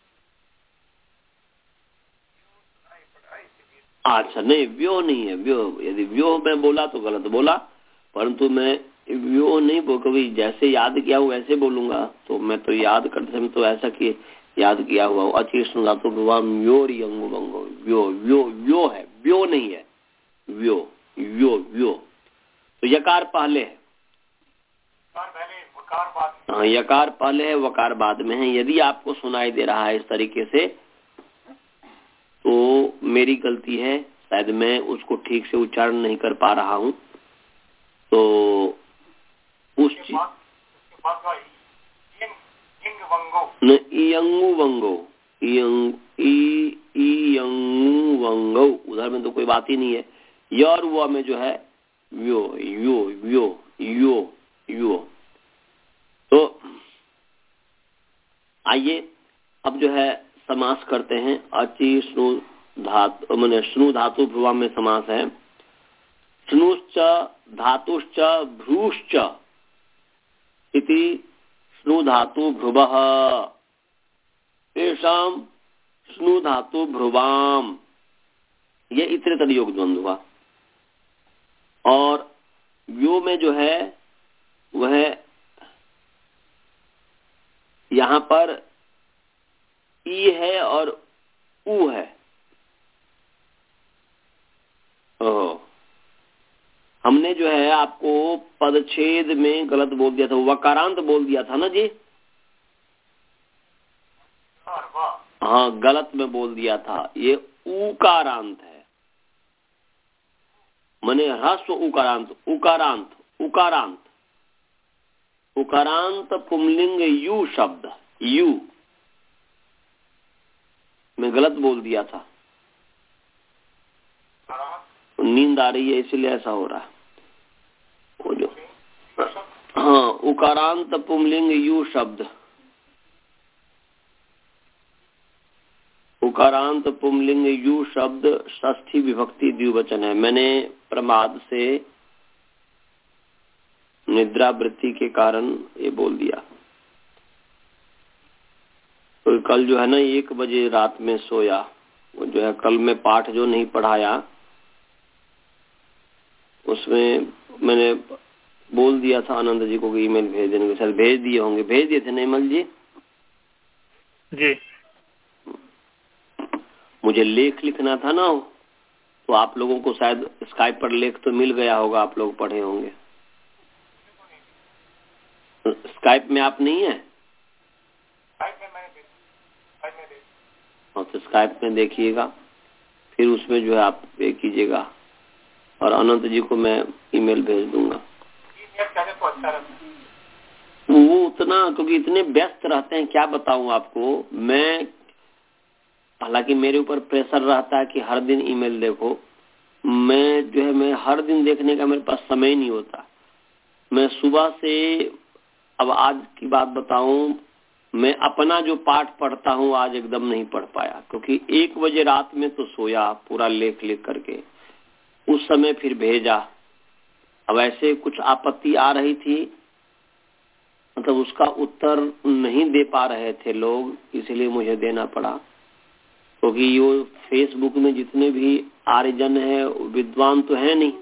अच्छा नहीं, व्योह नहीं है, व्योह। यदि व्योह मैं बोला तो गलत बोला, परंतु मैं व्योह नहीं बोल, कभी जैसे याद किया हूँ वैसे बोलूंगा। तो मैं तो याद करते समय तो ऐसा कि याद किया हुआ हूँ। अचेष्णु धातु भ्रुवाम व्योर यंगु बंगो, व्यो व्यो व्यो है, व्यो नहीं है, व्यो व्यो व्यो। तो यकार पहले है, हाँ यकार पहले है, वकार बाद में है। यदि आपको सुनाई दे रहा है इस तरीके से तो मेरी गलती है, शायद मैं उसको ठीक से उच्चारण नहीं कर पा रहा हूँ। तो उस चीज इयंगु वंगो, इयंगु वंगो, उधर में तो कोई बात ही नहीं है। य और वो में जो है व्यो यो व्यो यो यो। तो आइए अब जो है समास करते हैं। अचि स्नु धातु माने स्नु धातु भ्रुवा में समास है। स्नुश्च धातुश्च भ्रूश्च इति स्नु धातु भ्रुवः तेषां स्नु धातु भ्रुवाम, ये इतरेतर योग द्वंद्व हुआ। और व्यो में जो है वह यहाँ पर ई है और ऊ है। ओह, हमने जो है आपको पदच्छेद में गलत बोल दिया था, वकारांत बोल दिया था ना जी। हाँ गलत में बोल दिया था, ये उकारांत है, माने ह्रस्व उकारांत, उकारांत उकारांत उकारांत पुंलिंग यू शब्द, यू मैं गलत बोल दिया था। नींद आ रही है इसलिए ऐसा हो रहा है। वो जो हाँ उकारांत पुंलिंग यू शब्द, उकारांत पुंलिंग यू शब्द षष्ठी विभक्ति द्विवचन है। मैंने प्रमाद से निद्रा वृत्ति के कारण ये बोल दिया। तो कल जो है ना एक बजे रात में सोया, वो जो है कल मैं पाठ जो नहीं पढ़ाया उसमें मैंने बोल दिया था आनंद जी को कि ईमेल भेज देने के, शायद भेज दिए होंगे, भेज दिए थे निर्मल जी जी। मुझे लेख लिखना था ना, तो आप लोगों को शायद स्काइप पर लेख तो मिल गया होगा, आप लोग पढ़े होंगे। स्काइप में आप नहीं है? हाँ तो स्काइप में देखिएगा, फिर उसमें जो है आप पे कीजिएगा और अनंत जी को मैं ईमेल भेज दूंगा। वो उतना क्योंकि इतने व्यस्त रहते हैं, क्या बताऊं आपको मैं, हालांकि मेरे ऊपर प्रेशर रहता है कि हर दिन ईमेल देखो, मैं जो है मैं हर दिन देखने का मेरे पास समय नहीं होता। मैं सुबह से, अब आज की बात बताऊं, मैं अपना जो पाठ पढ़ता हूं आज एकदम नहीं पढ़ पाया, क्योंकि एक बजे रात में तो सोया पूरा लेख लिख करके, उस समय फिर भेजा। अब ऐसे कुछ आपत्ति आ रही थी मतलब उसका उत्तर नहीं दे पा रहे थे लोग, इसलिए मुझे देना पड़ा। क्योंकि तो ये फेसबुक में जितने भी आर्यजन है विद्वान तो है नहीं,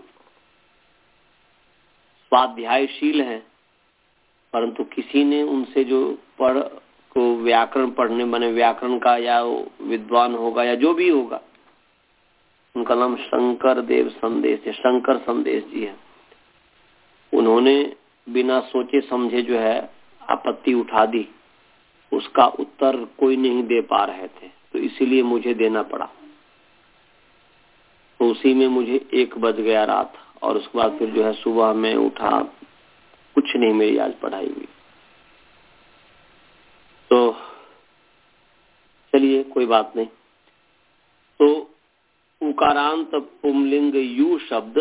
स्वाध्यायशील है, परंतु किसी ने उनसे जो पढ़ को व्याकरण पढ़ने बने व्याकरण का या विद्वान होगा या जो भी होगा, उनका नाम शंकर देव संदेश है, शंकर संदेश जी है। उन्होंने बिना सोचे समझे जो है आपत्ति उठा दी, उसका उत्तर कोई नहीं दे पा रहे थे, तो इसीलिए मुझे देना पड़ा। तो उसी में मुझे एक बज गया रात, और उसके बाद फिर जो है सुबह में उठा, कुछ नहीं मेरी आज पढ़ाई हुई। तो चलिए कोई बात नहीं। तो उकारांत पुंलिंग यू शब्द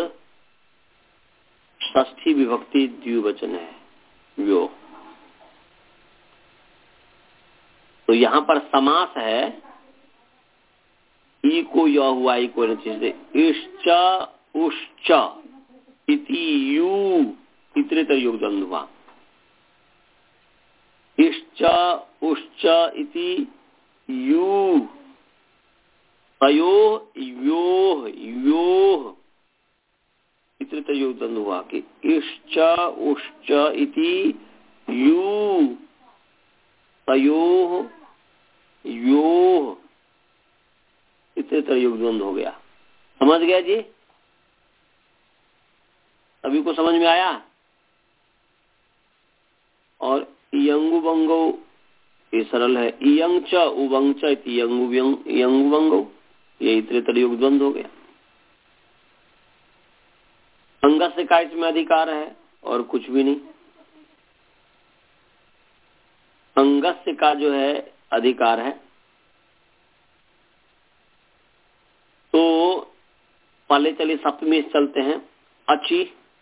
षष्ठी विभक्ति द्विवचन है, यो। तो यहाँ पर समास है, ई को य हुआ, ई को चीज इश्च उश्च इति यू इतरेतर योग द्वंद्व हुआ। इश्च उश्च इति यू तयो यो यो इतरेतर योग द्वंद्व हुआ कि इश्च उश्च इति यू तयो यो इतरेतर योग द्वंद्व हो गया। समझ गया जी? सभी को समझ में आया? और यंगु बंगो ये सरल है, इयंग च उबंग च इति यंगु यंगु बंगो, ये इतरेतर योग द्वंद्व हो गया। अंगस्य का इसमें अधिकार है और कुछ भी नहीं। अंगस्य का जो है अधिकार है। तो पहले चलिए सप्तमी चलते हैं। अच्छी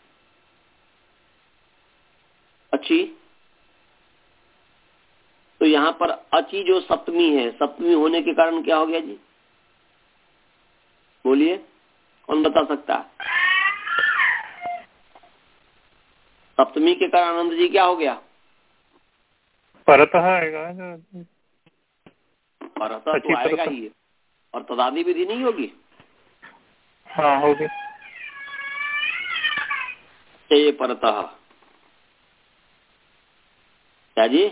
अच्छी तो यहाँ पर अची जो सप्तमी है, सप्तमी होने के कारण क्या हो गया जी? बोलिए, कौन बता सकता है? सप्तमी के कारण आनंद जी क्या हो गया? परतः आएगा, परतः तो आएगा ही, और तदादि विधि नहीं होगी? हाँ होगी। ये परतः क्या जी?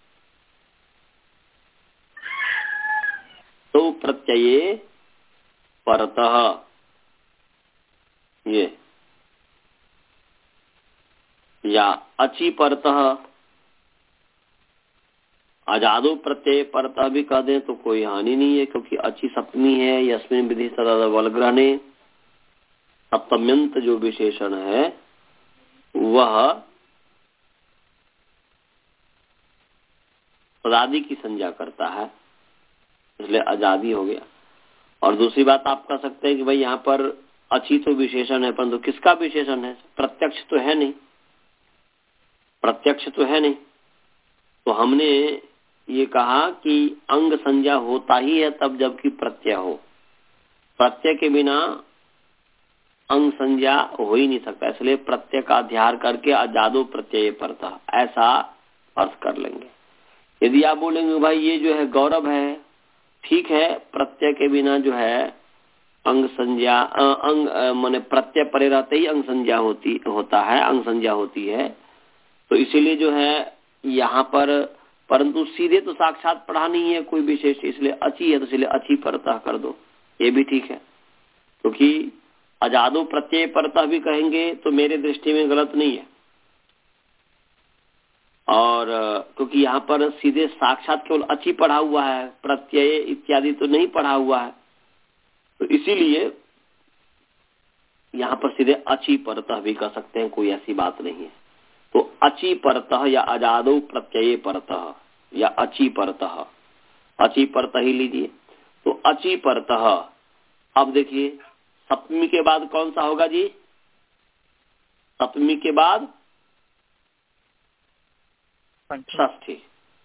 तो प्रत्यये परतः, ये या अची परतः, अजादो प्रत्यय परतः भी कह दें तो कोई हानि नहीं है, क्योंकि अची सप्तमी है। यस्मिन विधि सदा वलग्रहणे, सप्तम्यंत जो विशेषण है वह पदादि की संज्ञा करता है, इसलिए आजादी हो गया। और दूसरी बात आप कह सकते हैं कि भाई यहाँ पर अची तो विशेषण है, परंतु किसका विशेषण है? प्रत्यक्ष तो है नहीं, प्रत्यक्ष तो है नहीं। तो हमने ये कहा कि अंग संज्ञा होता ही है तब जबकि प्रत्यय हो, प्रत्यय के बिना अंग संज्ञा हो ही नहीं सकता, इसलिए प्रत्यय का अध्यार करके अजादो प्रत्यय परतः ऐसा अर्थ कर लेंगे। यदि आप बोलेंगे भाई ये जो है गौरव है, ठीक है, प्रत्यय के बिना जो है अंग संज्ञा अंग माने प्रत्यय परे रहते ही अंग संज्ञा होती होता है, अंग संज्ञा होती है, तो इसीलिए जो है यहाँ पर, परंतु सीधे तो साक्षात पढ़ा नहीं है कोई विशेष, इसलिए अची है तो इसलिए अची परतः कर दो, ये भी ठीक है। क्योंकि अजादो प्रत्यय परतः भी कहेंगे तो मेरे दृष्टि में गलत नहीं है, और क्योंकि यहाँ पर सीधे साक्षात केवल अची पढ़ा हुआ है, प्रत्यय इत्यादि तो नहीं पढ़ा हुआ है, तो इसीलिए यहाँ पर सीधे अची परतः भी कह सकते हैं, कोई ऐसी बात नहीं है। तो अची परतः या अजादो प्रत्यय परतः या अची परतः, अची परतः ही लीजिए। तो अची परतः, अब देखिए सप्तमी के बाद कौन सा होगा जी? सप्तमी के बाद षष्ठी।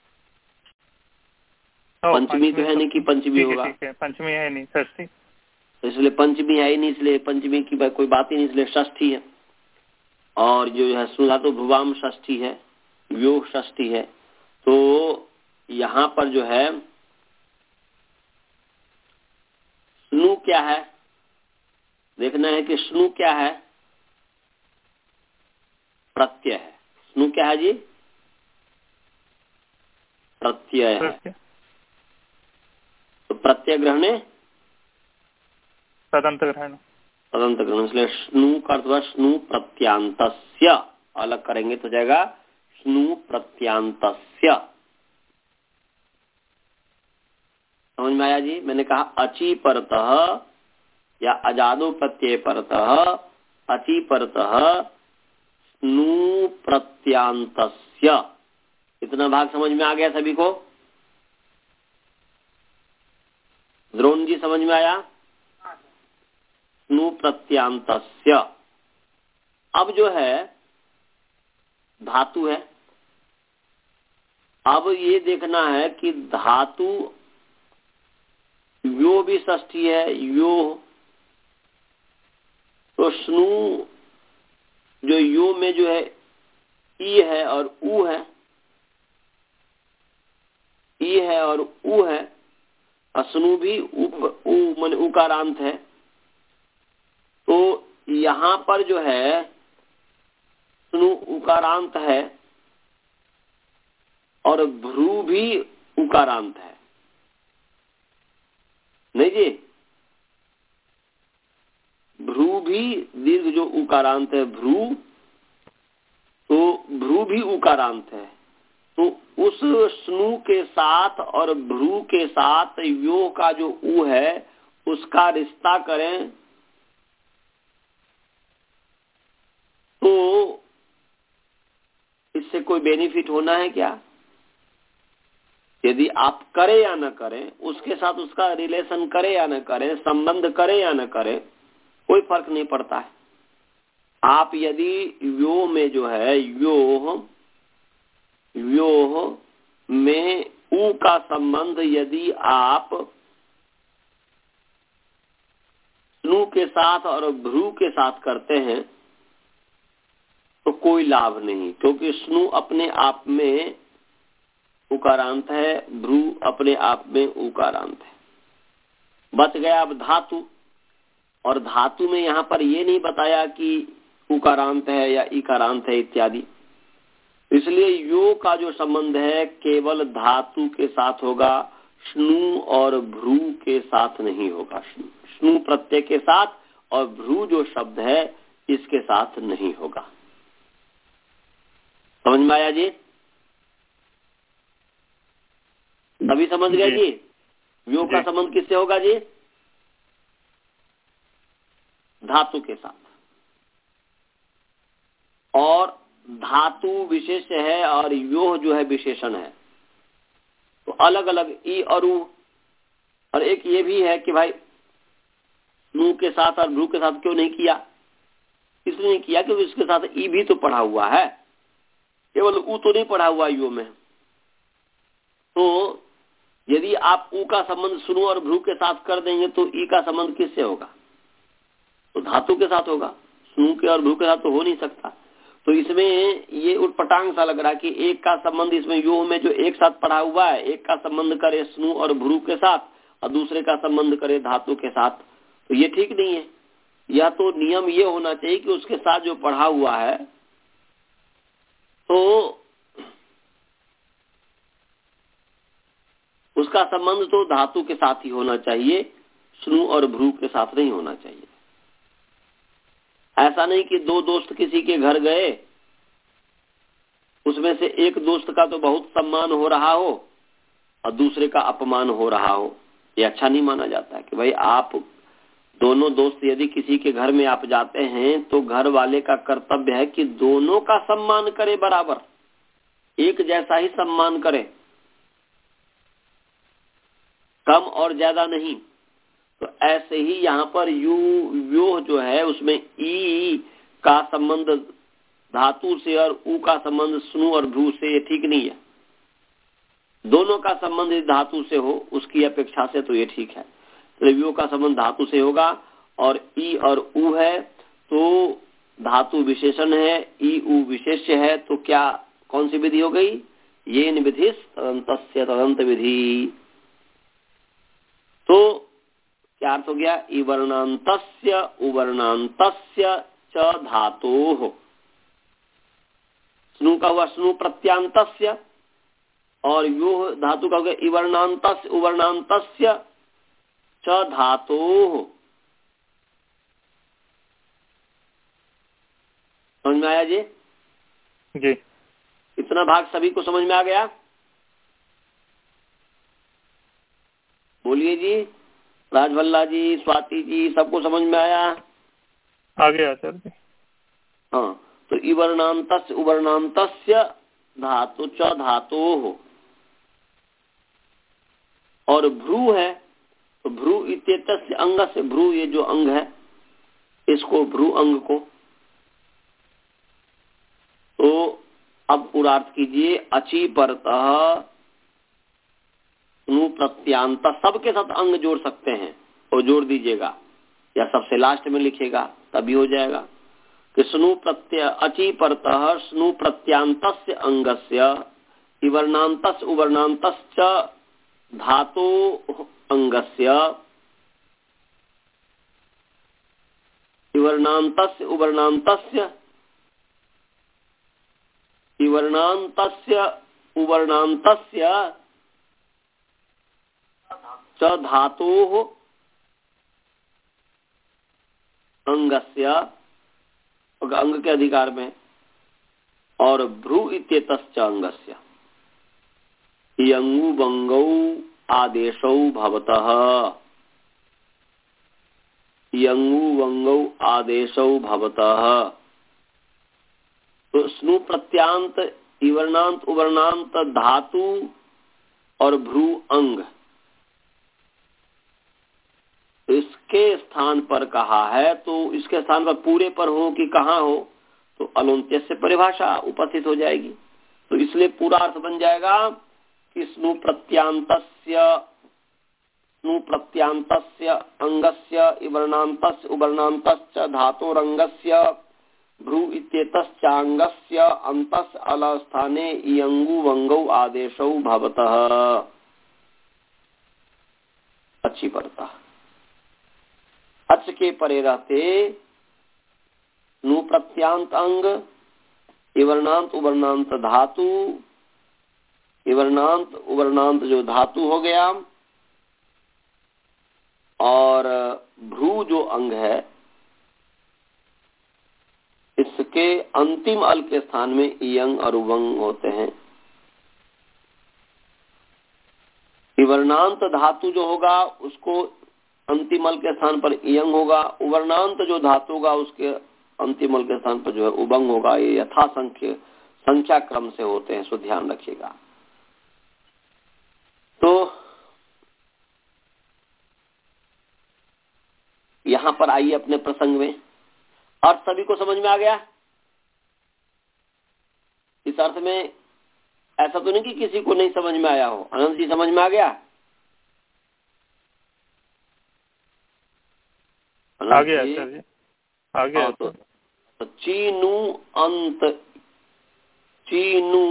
पंचमी तो है नहीं कि पंचमी होगा, पंचमी है नहीं, षष्ठी, इसलिए पंचमी है ही नहीं, इसलिए पंचमी की कोई बात ही नहीं, इसलिए षष्ठी है। और जो है सुधा तो भुवाम षष्ठी है, व्योह षष्ठी है। तो यहाँ पर जो है स्नु क्या है, देखना है कि स्नु क्या है, प्रत्यय है। स्नु क्या है जी, प्रत्यय है। तो प्रत्यय ग्रहणे तदंत ग्रहण, तदंत ग्रहण, इसलिए स्नु का अर्थ हुआ स्नु प्रत्यांतस्य, अलग करेंगे तो जाएगा स्नु प्रत्यांतस्य। समझ में आया जी? मैंने कहा अची परतः या अजादो प्रत्यय परतः, अची परतः स्नु प्रत्यांतस्य। इतना भाग समझ में आ गया सभी को? द्रोण जी समझ में आया? स्नु प्रत्यांतस्य। अब जो है धातु है, अब ये देखना है कि धातु यो भी षष्ठी है, यो तो स्नु जो यो में जो है ई है और उ है, ई है और उ है, स्नु भी उप उ मन उकारांत है। तो यहाँ पर जो है स्नु उकारांत है और भ्रू भी उकारांत है, नहीं जी? भ्रू भी दीर्घ जो उकारांत है भ्रू, तो भ्रू भी उकारांत है। तो उस स्नु के साथ और भ्रू के साथ यो का जो उ है उसका रिश्ता करें तो इससे कोई बेनिफिट होना है क्या? यदि आप करें या न करें, उसके साथ उसका रिलेशन करें या न करें, संबंध करें या न करें, कोई फर्क नहीं पड़ता है। आप यदि यो में जो है यो व्योह में उ का संबंध यदि आप स्नु के साथ और भ्रू के साथ करते हैं तो कोई लाभ नहीं, क्योंकि स्नु अपने आप में उकारांत है, भ्रू अपने आप में उकारांत है। बच गया अब धातु, और धातु में यहाँ पर ये नहीं बताया कि उकारांत है या इकारांत है इत्यादि, इसलिए यो का जो संबंध है केवल धातु के साथ होगा, स्नु और भ्रू के साथ नहीं होगा। स्नु प्रत्यय के साथ और भ्रू जो शब्द है इसके साथ नहीं होगा। समझ में आया जी? अभी समझ गए जी? यो का संबंध किससे होगा जी? धातु के साथ, और धातु विशेष है और योह जो है विशेषण है। तो अलग अलग ई और उ, और एक ये भी है कि भाई स्नु के साथ और भ्रू के साथ क्यों नहीं किया? इसलिए नहीं किया क्योंकि उसके साथ ई भी तो पढ़ा हुआ है, केवल उ तो नहीं पढ़ा हुआ यो में। तो यदि आप उ का संबंध स्नु और भ्रू के साथ कर देंगे तो ई का संबंध किससे होगा? तो धातु के साथ होगा, स्नु के और भ्रू के साथ तो हो नहीं सकता। तो इसमें ये उटपटांग सा लग रहा है कि एक का संबंध इसमें यो में जो एक साथ पढ़ा हुआ है, एक का संबंध करे स्नु और भ्रू के साथ और दूसरे का संबंध करे धातु के साथ, तो ये ठीक नहीं है। यह तो नियम ये होना चाहिए कि उसके साथ जो पढ़ा हुआ है तो उसका संबंध तो धातु के साथ ही होना चाहिए, स्नु और भ्रू के साथ नहीं होना चाहिए। ऐसा नहीं कि दो दोस्त किसी के घर गए, उसमें से एक दोस्त का तो बहुत सम्मान हो रहा हो और दूसरे का अपमान हो रहा हो, ये अच्छा नहीं माना जाता है। कि भाई आप दोनों दोस्त यदि किसी के घर में आप जाते हैं तो घर वाले का कर्तव्य है कि दोनों का सम्मान करे, बराबर एक जैसा ही सम्मान करे, कम और ज्यादा नहीं। तो ऐसे ही यहाँ पर यू व्योह जो है उसमें ई का संबंध धातु से और उ का संबंध स्नु और भ्रू से, ये ठीक नहीं है। दोनों का संबंध धातु से हो उसकी अपेक्षा से तो ये ठीक है। तो व्योह का संबंध धातु से होगा, और ई और उ है तो धातु विशेषण है, ई उ विशेष्य है, तो क्या कौन सी विधि हो गई? ये विधि तदंतस्य तदंत विधि। तो क्या अर्थ हो गया? इवर्णांतस्य उवर्णांतस्य च धातोः। स्नु का हुआ स्नु प्रत्यांतस्य, और यो धातु का हो गया इवर्णांतस्य उवर्णांतस्य च धातोः। समझ में आया जी? जी। इतना भाग सभी को समझ में आ गया? बोलिए जी। राजभल्ला जी, स्वाति जी, सबको समझ में आया? आ गया सर जी। हाँ, तो इवर्णांतस्य उवर्णांतस्य धातु च धातोः। और भ्रू है तो भ्रू इत्येतस्य अंग से, भ्रू ये जो अंग है इसको, भ्रू अंग को, तो अब पूर्णार्थ कीजिए। अची परतः स्नु प्रत्यांत, सबके साथ अंग जोड़ सकते हैं और जोड़ दीजिएगा, या सबसे लास्ट में लिखेगा तभी हो जाएगा कि स्नु प्रत्यय अची परतः स्नु प्रत्यांतस्य अंगस्य इवर्णांतस्य उवर्णांतश्च धातो अंगस्य इवर्णांतस्य उवर्णांतस्य इवर्णांतस्य उवर्णांतस्य च धातोः अंगस्य, अंग के अधिकार में, और भ्रू इत्येतस्य अंगस्य यंगु बंगौ आदेशौ भवतः। यंगु बंगौ आदेशौ भवतः। तो स्नु प्रत्यांत इवर्णांत उवर्णांत धातु और भ्रू अंग, इसके स्थान पर कहा है, तो इसके स्थान पर पूरे पर हो कि कहाँ हो, तो अलौंत्य से परिभाषा उपस्थित हो जाएगी। तो इसलिए पूरा अर्थ बन जाएगा कि स्नु प्रत्यांतस्य स्नु प्रत्यांतस्य अंगस्य इवर्णांतस्य उवर्णांतश्च धातोरंगस्य भ्रू इत्येतश्चांगस्य अंतस् अल स्थाने इयंगु वंगौ आदेशौ भवतः। अच्छी पड़ता अच के परे रहते नु प्रत्यांत अंग इवर्णांत उवर्णांत धातु, इवर्णांत उवर्णांत जो धातु हो गया, और भ्रू जो अंग है इसके अंतिम अल के स्थान में इयंग और उवंग होते हैं। इवर्णांत धातु जो होगा उसको अंतिम अल के स्थान पर इयंग होगा, उवर्णांत जो धातु होगा उसके अंतिम अल के स्थान पर जो है उबंग होगा। ये यथा संख्य संख्या क्रम से होते हैं, सो ध्यान रखिएगा। तो यहां पर आइए अपने प्रसंग में। अर्थ सभी को समझ में आ गया? इस अर्थ में ऐसा तो नहीं कि किसी को नहीं समझ में आया हो। अनंत जी समझ में आ गया? आ गया सर जी, आ गया। हाँ, तो, तो चीनु अंत, चीनु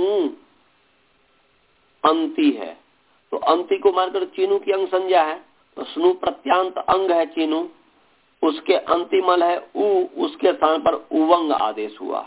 अंति है, तो अंति को मानकर चीनु की अंग संज्ञा है। तो स्नु प्रत्यांत अंग है चीनु, उसके अंतिमल है उ, उसके स्थान पर उवंग आदेश हुआ,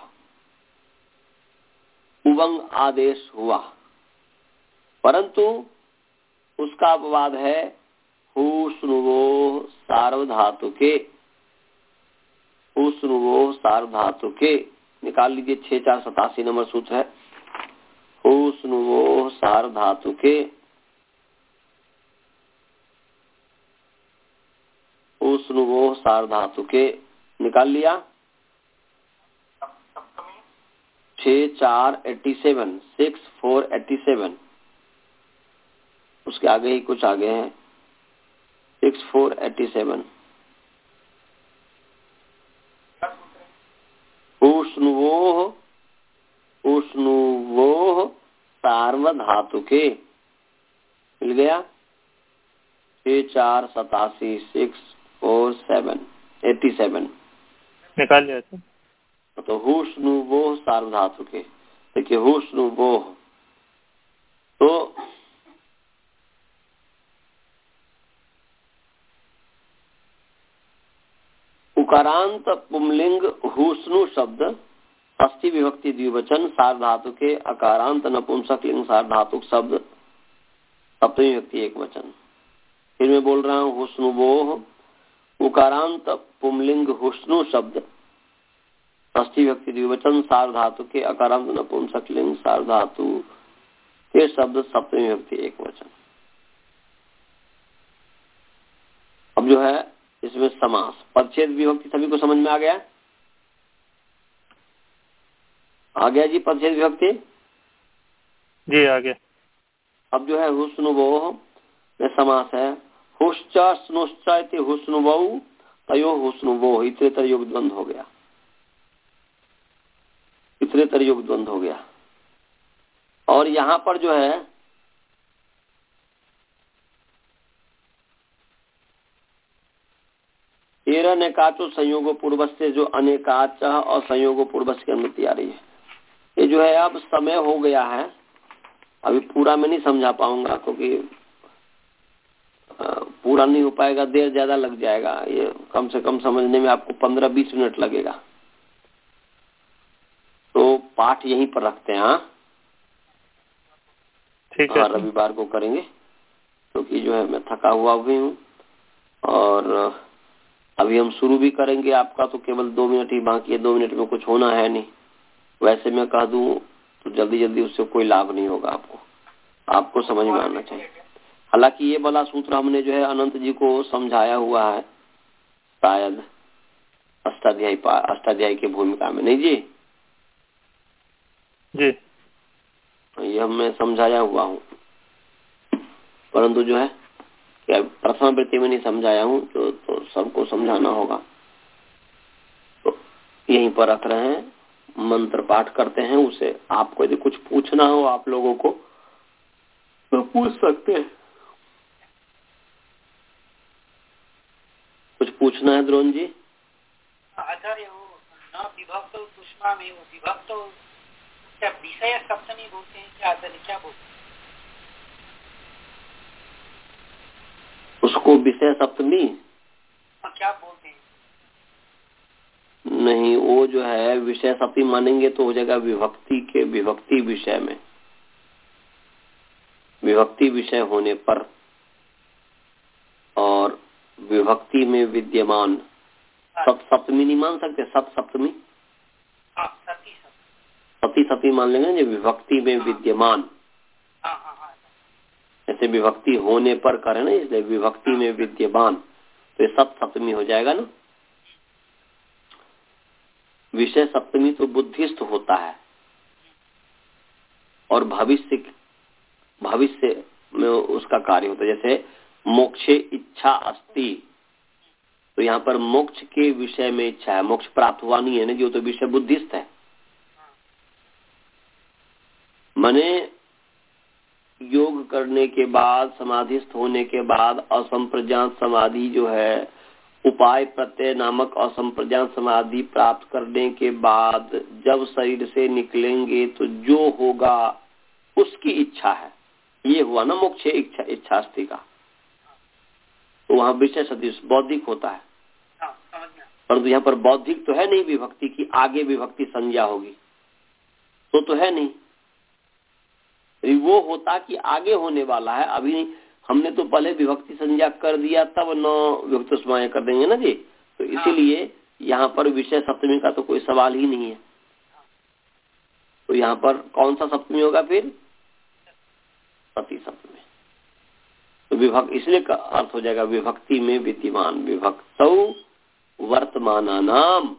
उवंग आदेश हुआ। परंतु उसका अपवाद है हु स्नुवो सार्वधातु के, हु स्नुवो सार्वधातु के। निकाल लीजिए, छह चार सतासी नंबर सूत्र है। हु स्नुवो सार्वधातु के, हु स्नुवो सार्वधातु के निकाल लिया। छह चार eighty seven, six four eighty seven. उसके आगे ही कुछ आगे हैं, सिक्स फोर एट्टी सेवन। उष्णुवोः उष्णुवोः सार्वधातु के, मिल गया। छह चार सतासी, six four seven eighty seven निकाल लिया था। तो हुष्णुवोः सार्वधातु के। देखिए हुस्न वो तो उकारांत पुंलिंग हुस्नु शब्द षष्ठी विभक्ति द्विवचन सार्वधातु के अकारांत नपुंसक लिंग सार्वधातुक शब्द सप्तमी विभक्ति एक वचन। फिर मैं बोल रहा हूँ हुस्नु वो उकारांत पुंलिंग हुस्नु शब्द षष्ठी विभक्ति द्विवचन सार्वधातु के अकारांत नपुंसक लिंग सार्वधातु के शब्द सप्तमी विभक्ति एक वचन। अब जो है इसमें समास पदच्छेद विभक्ति सभी को समझ में आ गया आ गया जी पदच्छेद विभक्ति जी आ गया। अब जो है हुस्नुवो में समास है हुश्च स्नुश्च इति हुस्नुवो तयो हुस्नुवो इतरेतर योग द्वंद्व हो गया इतरेतर योग द्वंद्व हो गया। और यहाँ पर जो है तेरह नेकाचो संयोगो पूर्वज से जो अनेकाच और संयोगो पूर्वज की अनुमति आ रही है। ये जो है अब समय हो गया है, अभी पूरा मैं नहीं समझा पाऊंगा क्योंकि पूरा नहीं हो पाएगा, देर ज्यादा लग जाएगा। ये कम से कम समझने में आपको पंद्रह बीस मिनट लगेगा। तो पाठ यहीं पर रखते हैं। हाँ ठीक है, रविवार को करेंगे क्योंकि तो जो है मैं थका हुआ भी हूँ और अभी हम शुरू भी करेंगे। आपका तो केवल दो मिनट ही बाकी है, दो मिनट में कुछ होना है नहीं। वैसे मैं कह दूं तो जल्दी जल्दी उससे कोई लाभ नहीं होगा आपको, आपको समझ में आना चाहिए। हालांकि ये वाला सूत्र हमने जो है अनंत जी को समझाया हुआ है शायद अष्टाध्यायी अष्टाध्यायी की भूमिका में, नहीं जी? जी ये हम मैं समझाया हुआ हूँ, परंतु जो है क्या प्रथम वृत्ति में नहीं समझाया हूँ तो, तो सबको समझाना होगा। तो यहीं पर रख रहे हैं, मंत्र पाठ करते हैं। उसे आपको यदि कुछ पूछना हो आप लोगों को तो पूछ सकते हैं। कुछ पूछना है द्रोण जी? आचार्य वो न विभक्त सुषमा में वो विभक्त क्या विषय सप्तमी बोलते हैं क्या आचार्य, क्या बोलते हैं उसको? विषय सप्तमी क्या बोलते हैं? नहीं, वो जो है विषय सप्तमी मानेंगे तो हो जाएगा विभक्ति के विभक्ति विषय में, विभक्ति विषय होने पर और विभक्ति में विद्यमान। सत सप्तमी नहीं मान सकते, सत सप्तमी सती सती मान लेंगे जो विभक्ति में विद्यमान। ऐसे विभक्ति होने पर करें ना, इसलिए विभक्ति में विद्यमान तो ये सत सप्तमी हो जाएगा ना। विषय सप्तमी तो बुद्धिस्थ होता है और भविष्य भविष्य में उसका कार्य होता है। जैसे मोक्षे इच्छा अस्ति, तो यहाँ पर मोक्ष के विषय में इच्छा है, मोक्ष प्राप्त हुआ नहीं है ना, जो तो विषय बुद्धिस्थ है। माने योग करने के बाद समाधिस्थ होने के बाद असंप्रज्ञात समाधि जो है उपाय प्रत्यय नामक असंप्रज्ञात समाधि प्राप्त करने के बाद जब शरीर से निकलेंगे तो जो होगा उसकी इच्छा है। ये हुआ ना मोक्ष इच्छा इच्छास्ति का। तो वहाँ विषय सदृश बौद्धिक होता है, परंतु यहाँ पर बौद्धिक तो है नहीं विभक्ति की, आगे विभक्ति संज्ञा होगी तो तो है नहीं। वो होता कि आगे होने वाला है, अभी नहीं। हमने तो पहले विभक्ति संज्ञा कर दिया तब नौ विभक्ति समाय कर देंगे ना जी। तो इसीलिए यहाँ पर विषय सप्तमी का तो कोई सवाल ही नहीं है। तो यहाँ पर कौन सा सप्तमी होगा फिर? सती सप्तमी। तो विभक्त इसलिए का अर्थ हो जाएगा विभक्ति में विद्यमान। विभक्तौ वर्तमानानाम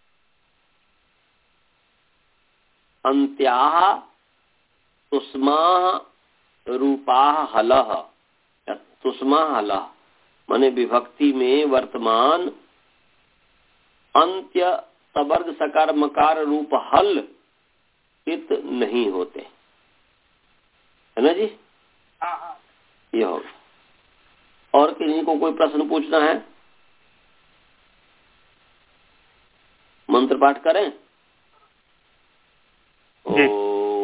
अन्त्याः तुष्मा रूपा हलः। तुष्मा हलः माने विभक्ति में वर्तमान अंत्य तवर्ग सकार मकार रूप हल इत नहीं होते, है ना जी? हाँ हाँ ये होगा। और किसी को कोई प्रश्न पूछना है? मंत्र पाठ करें। ओ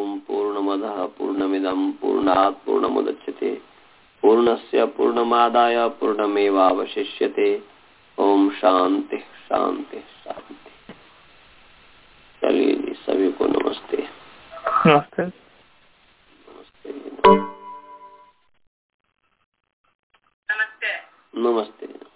पूर्णमदः पूर्णमिदं पूर्णात् पूर्णमुदच्यते पूर्णस्य पूर्णमादाय पूर्णमेवावशिष्यते। ओम शांति शांति शांति। चलिए जी, सभी को नमस्ते। नमस्ते नमस्ते नमस्ते।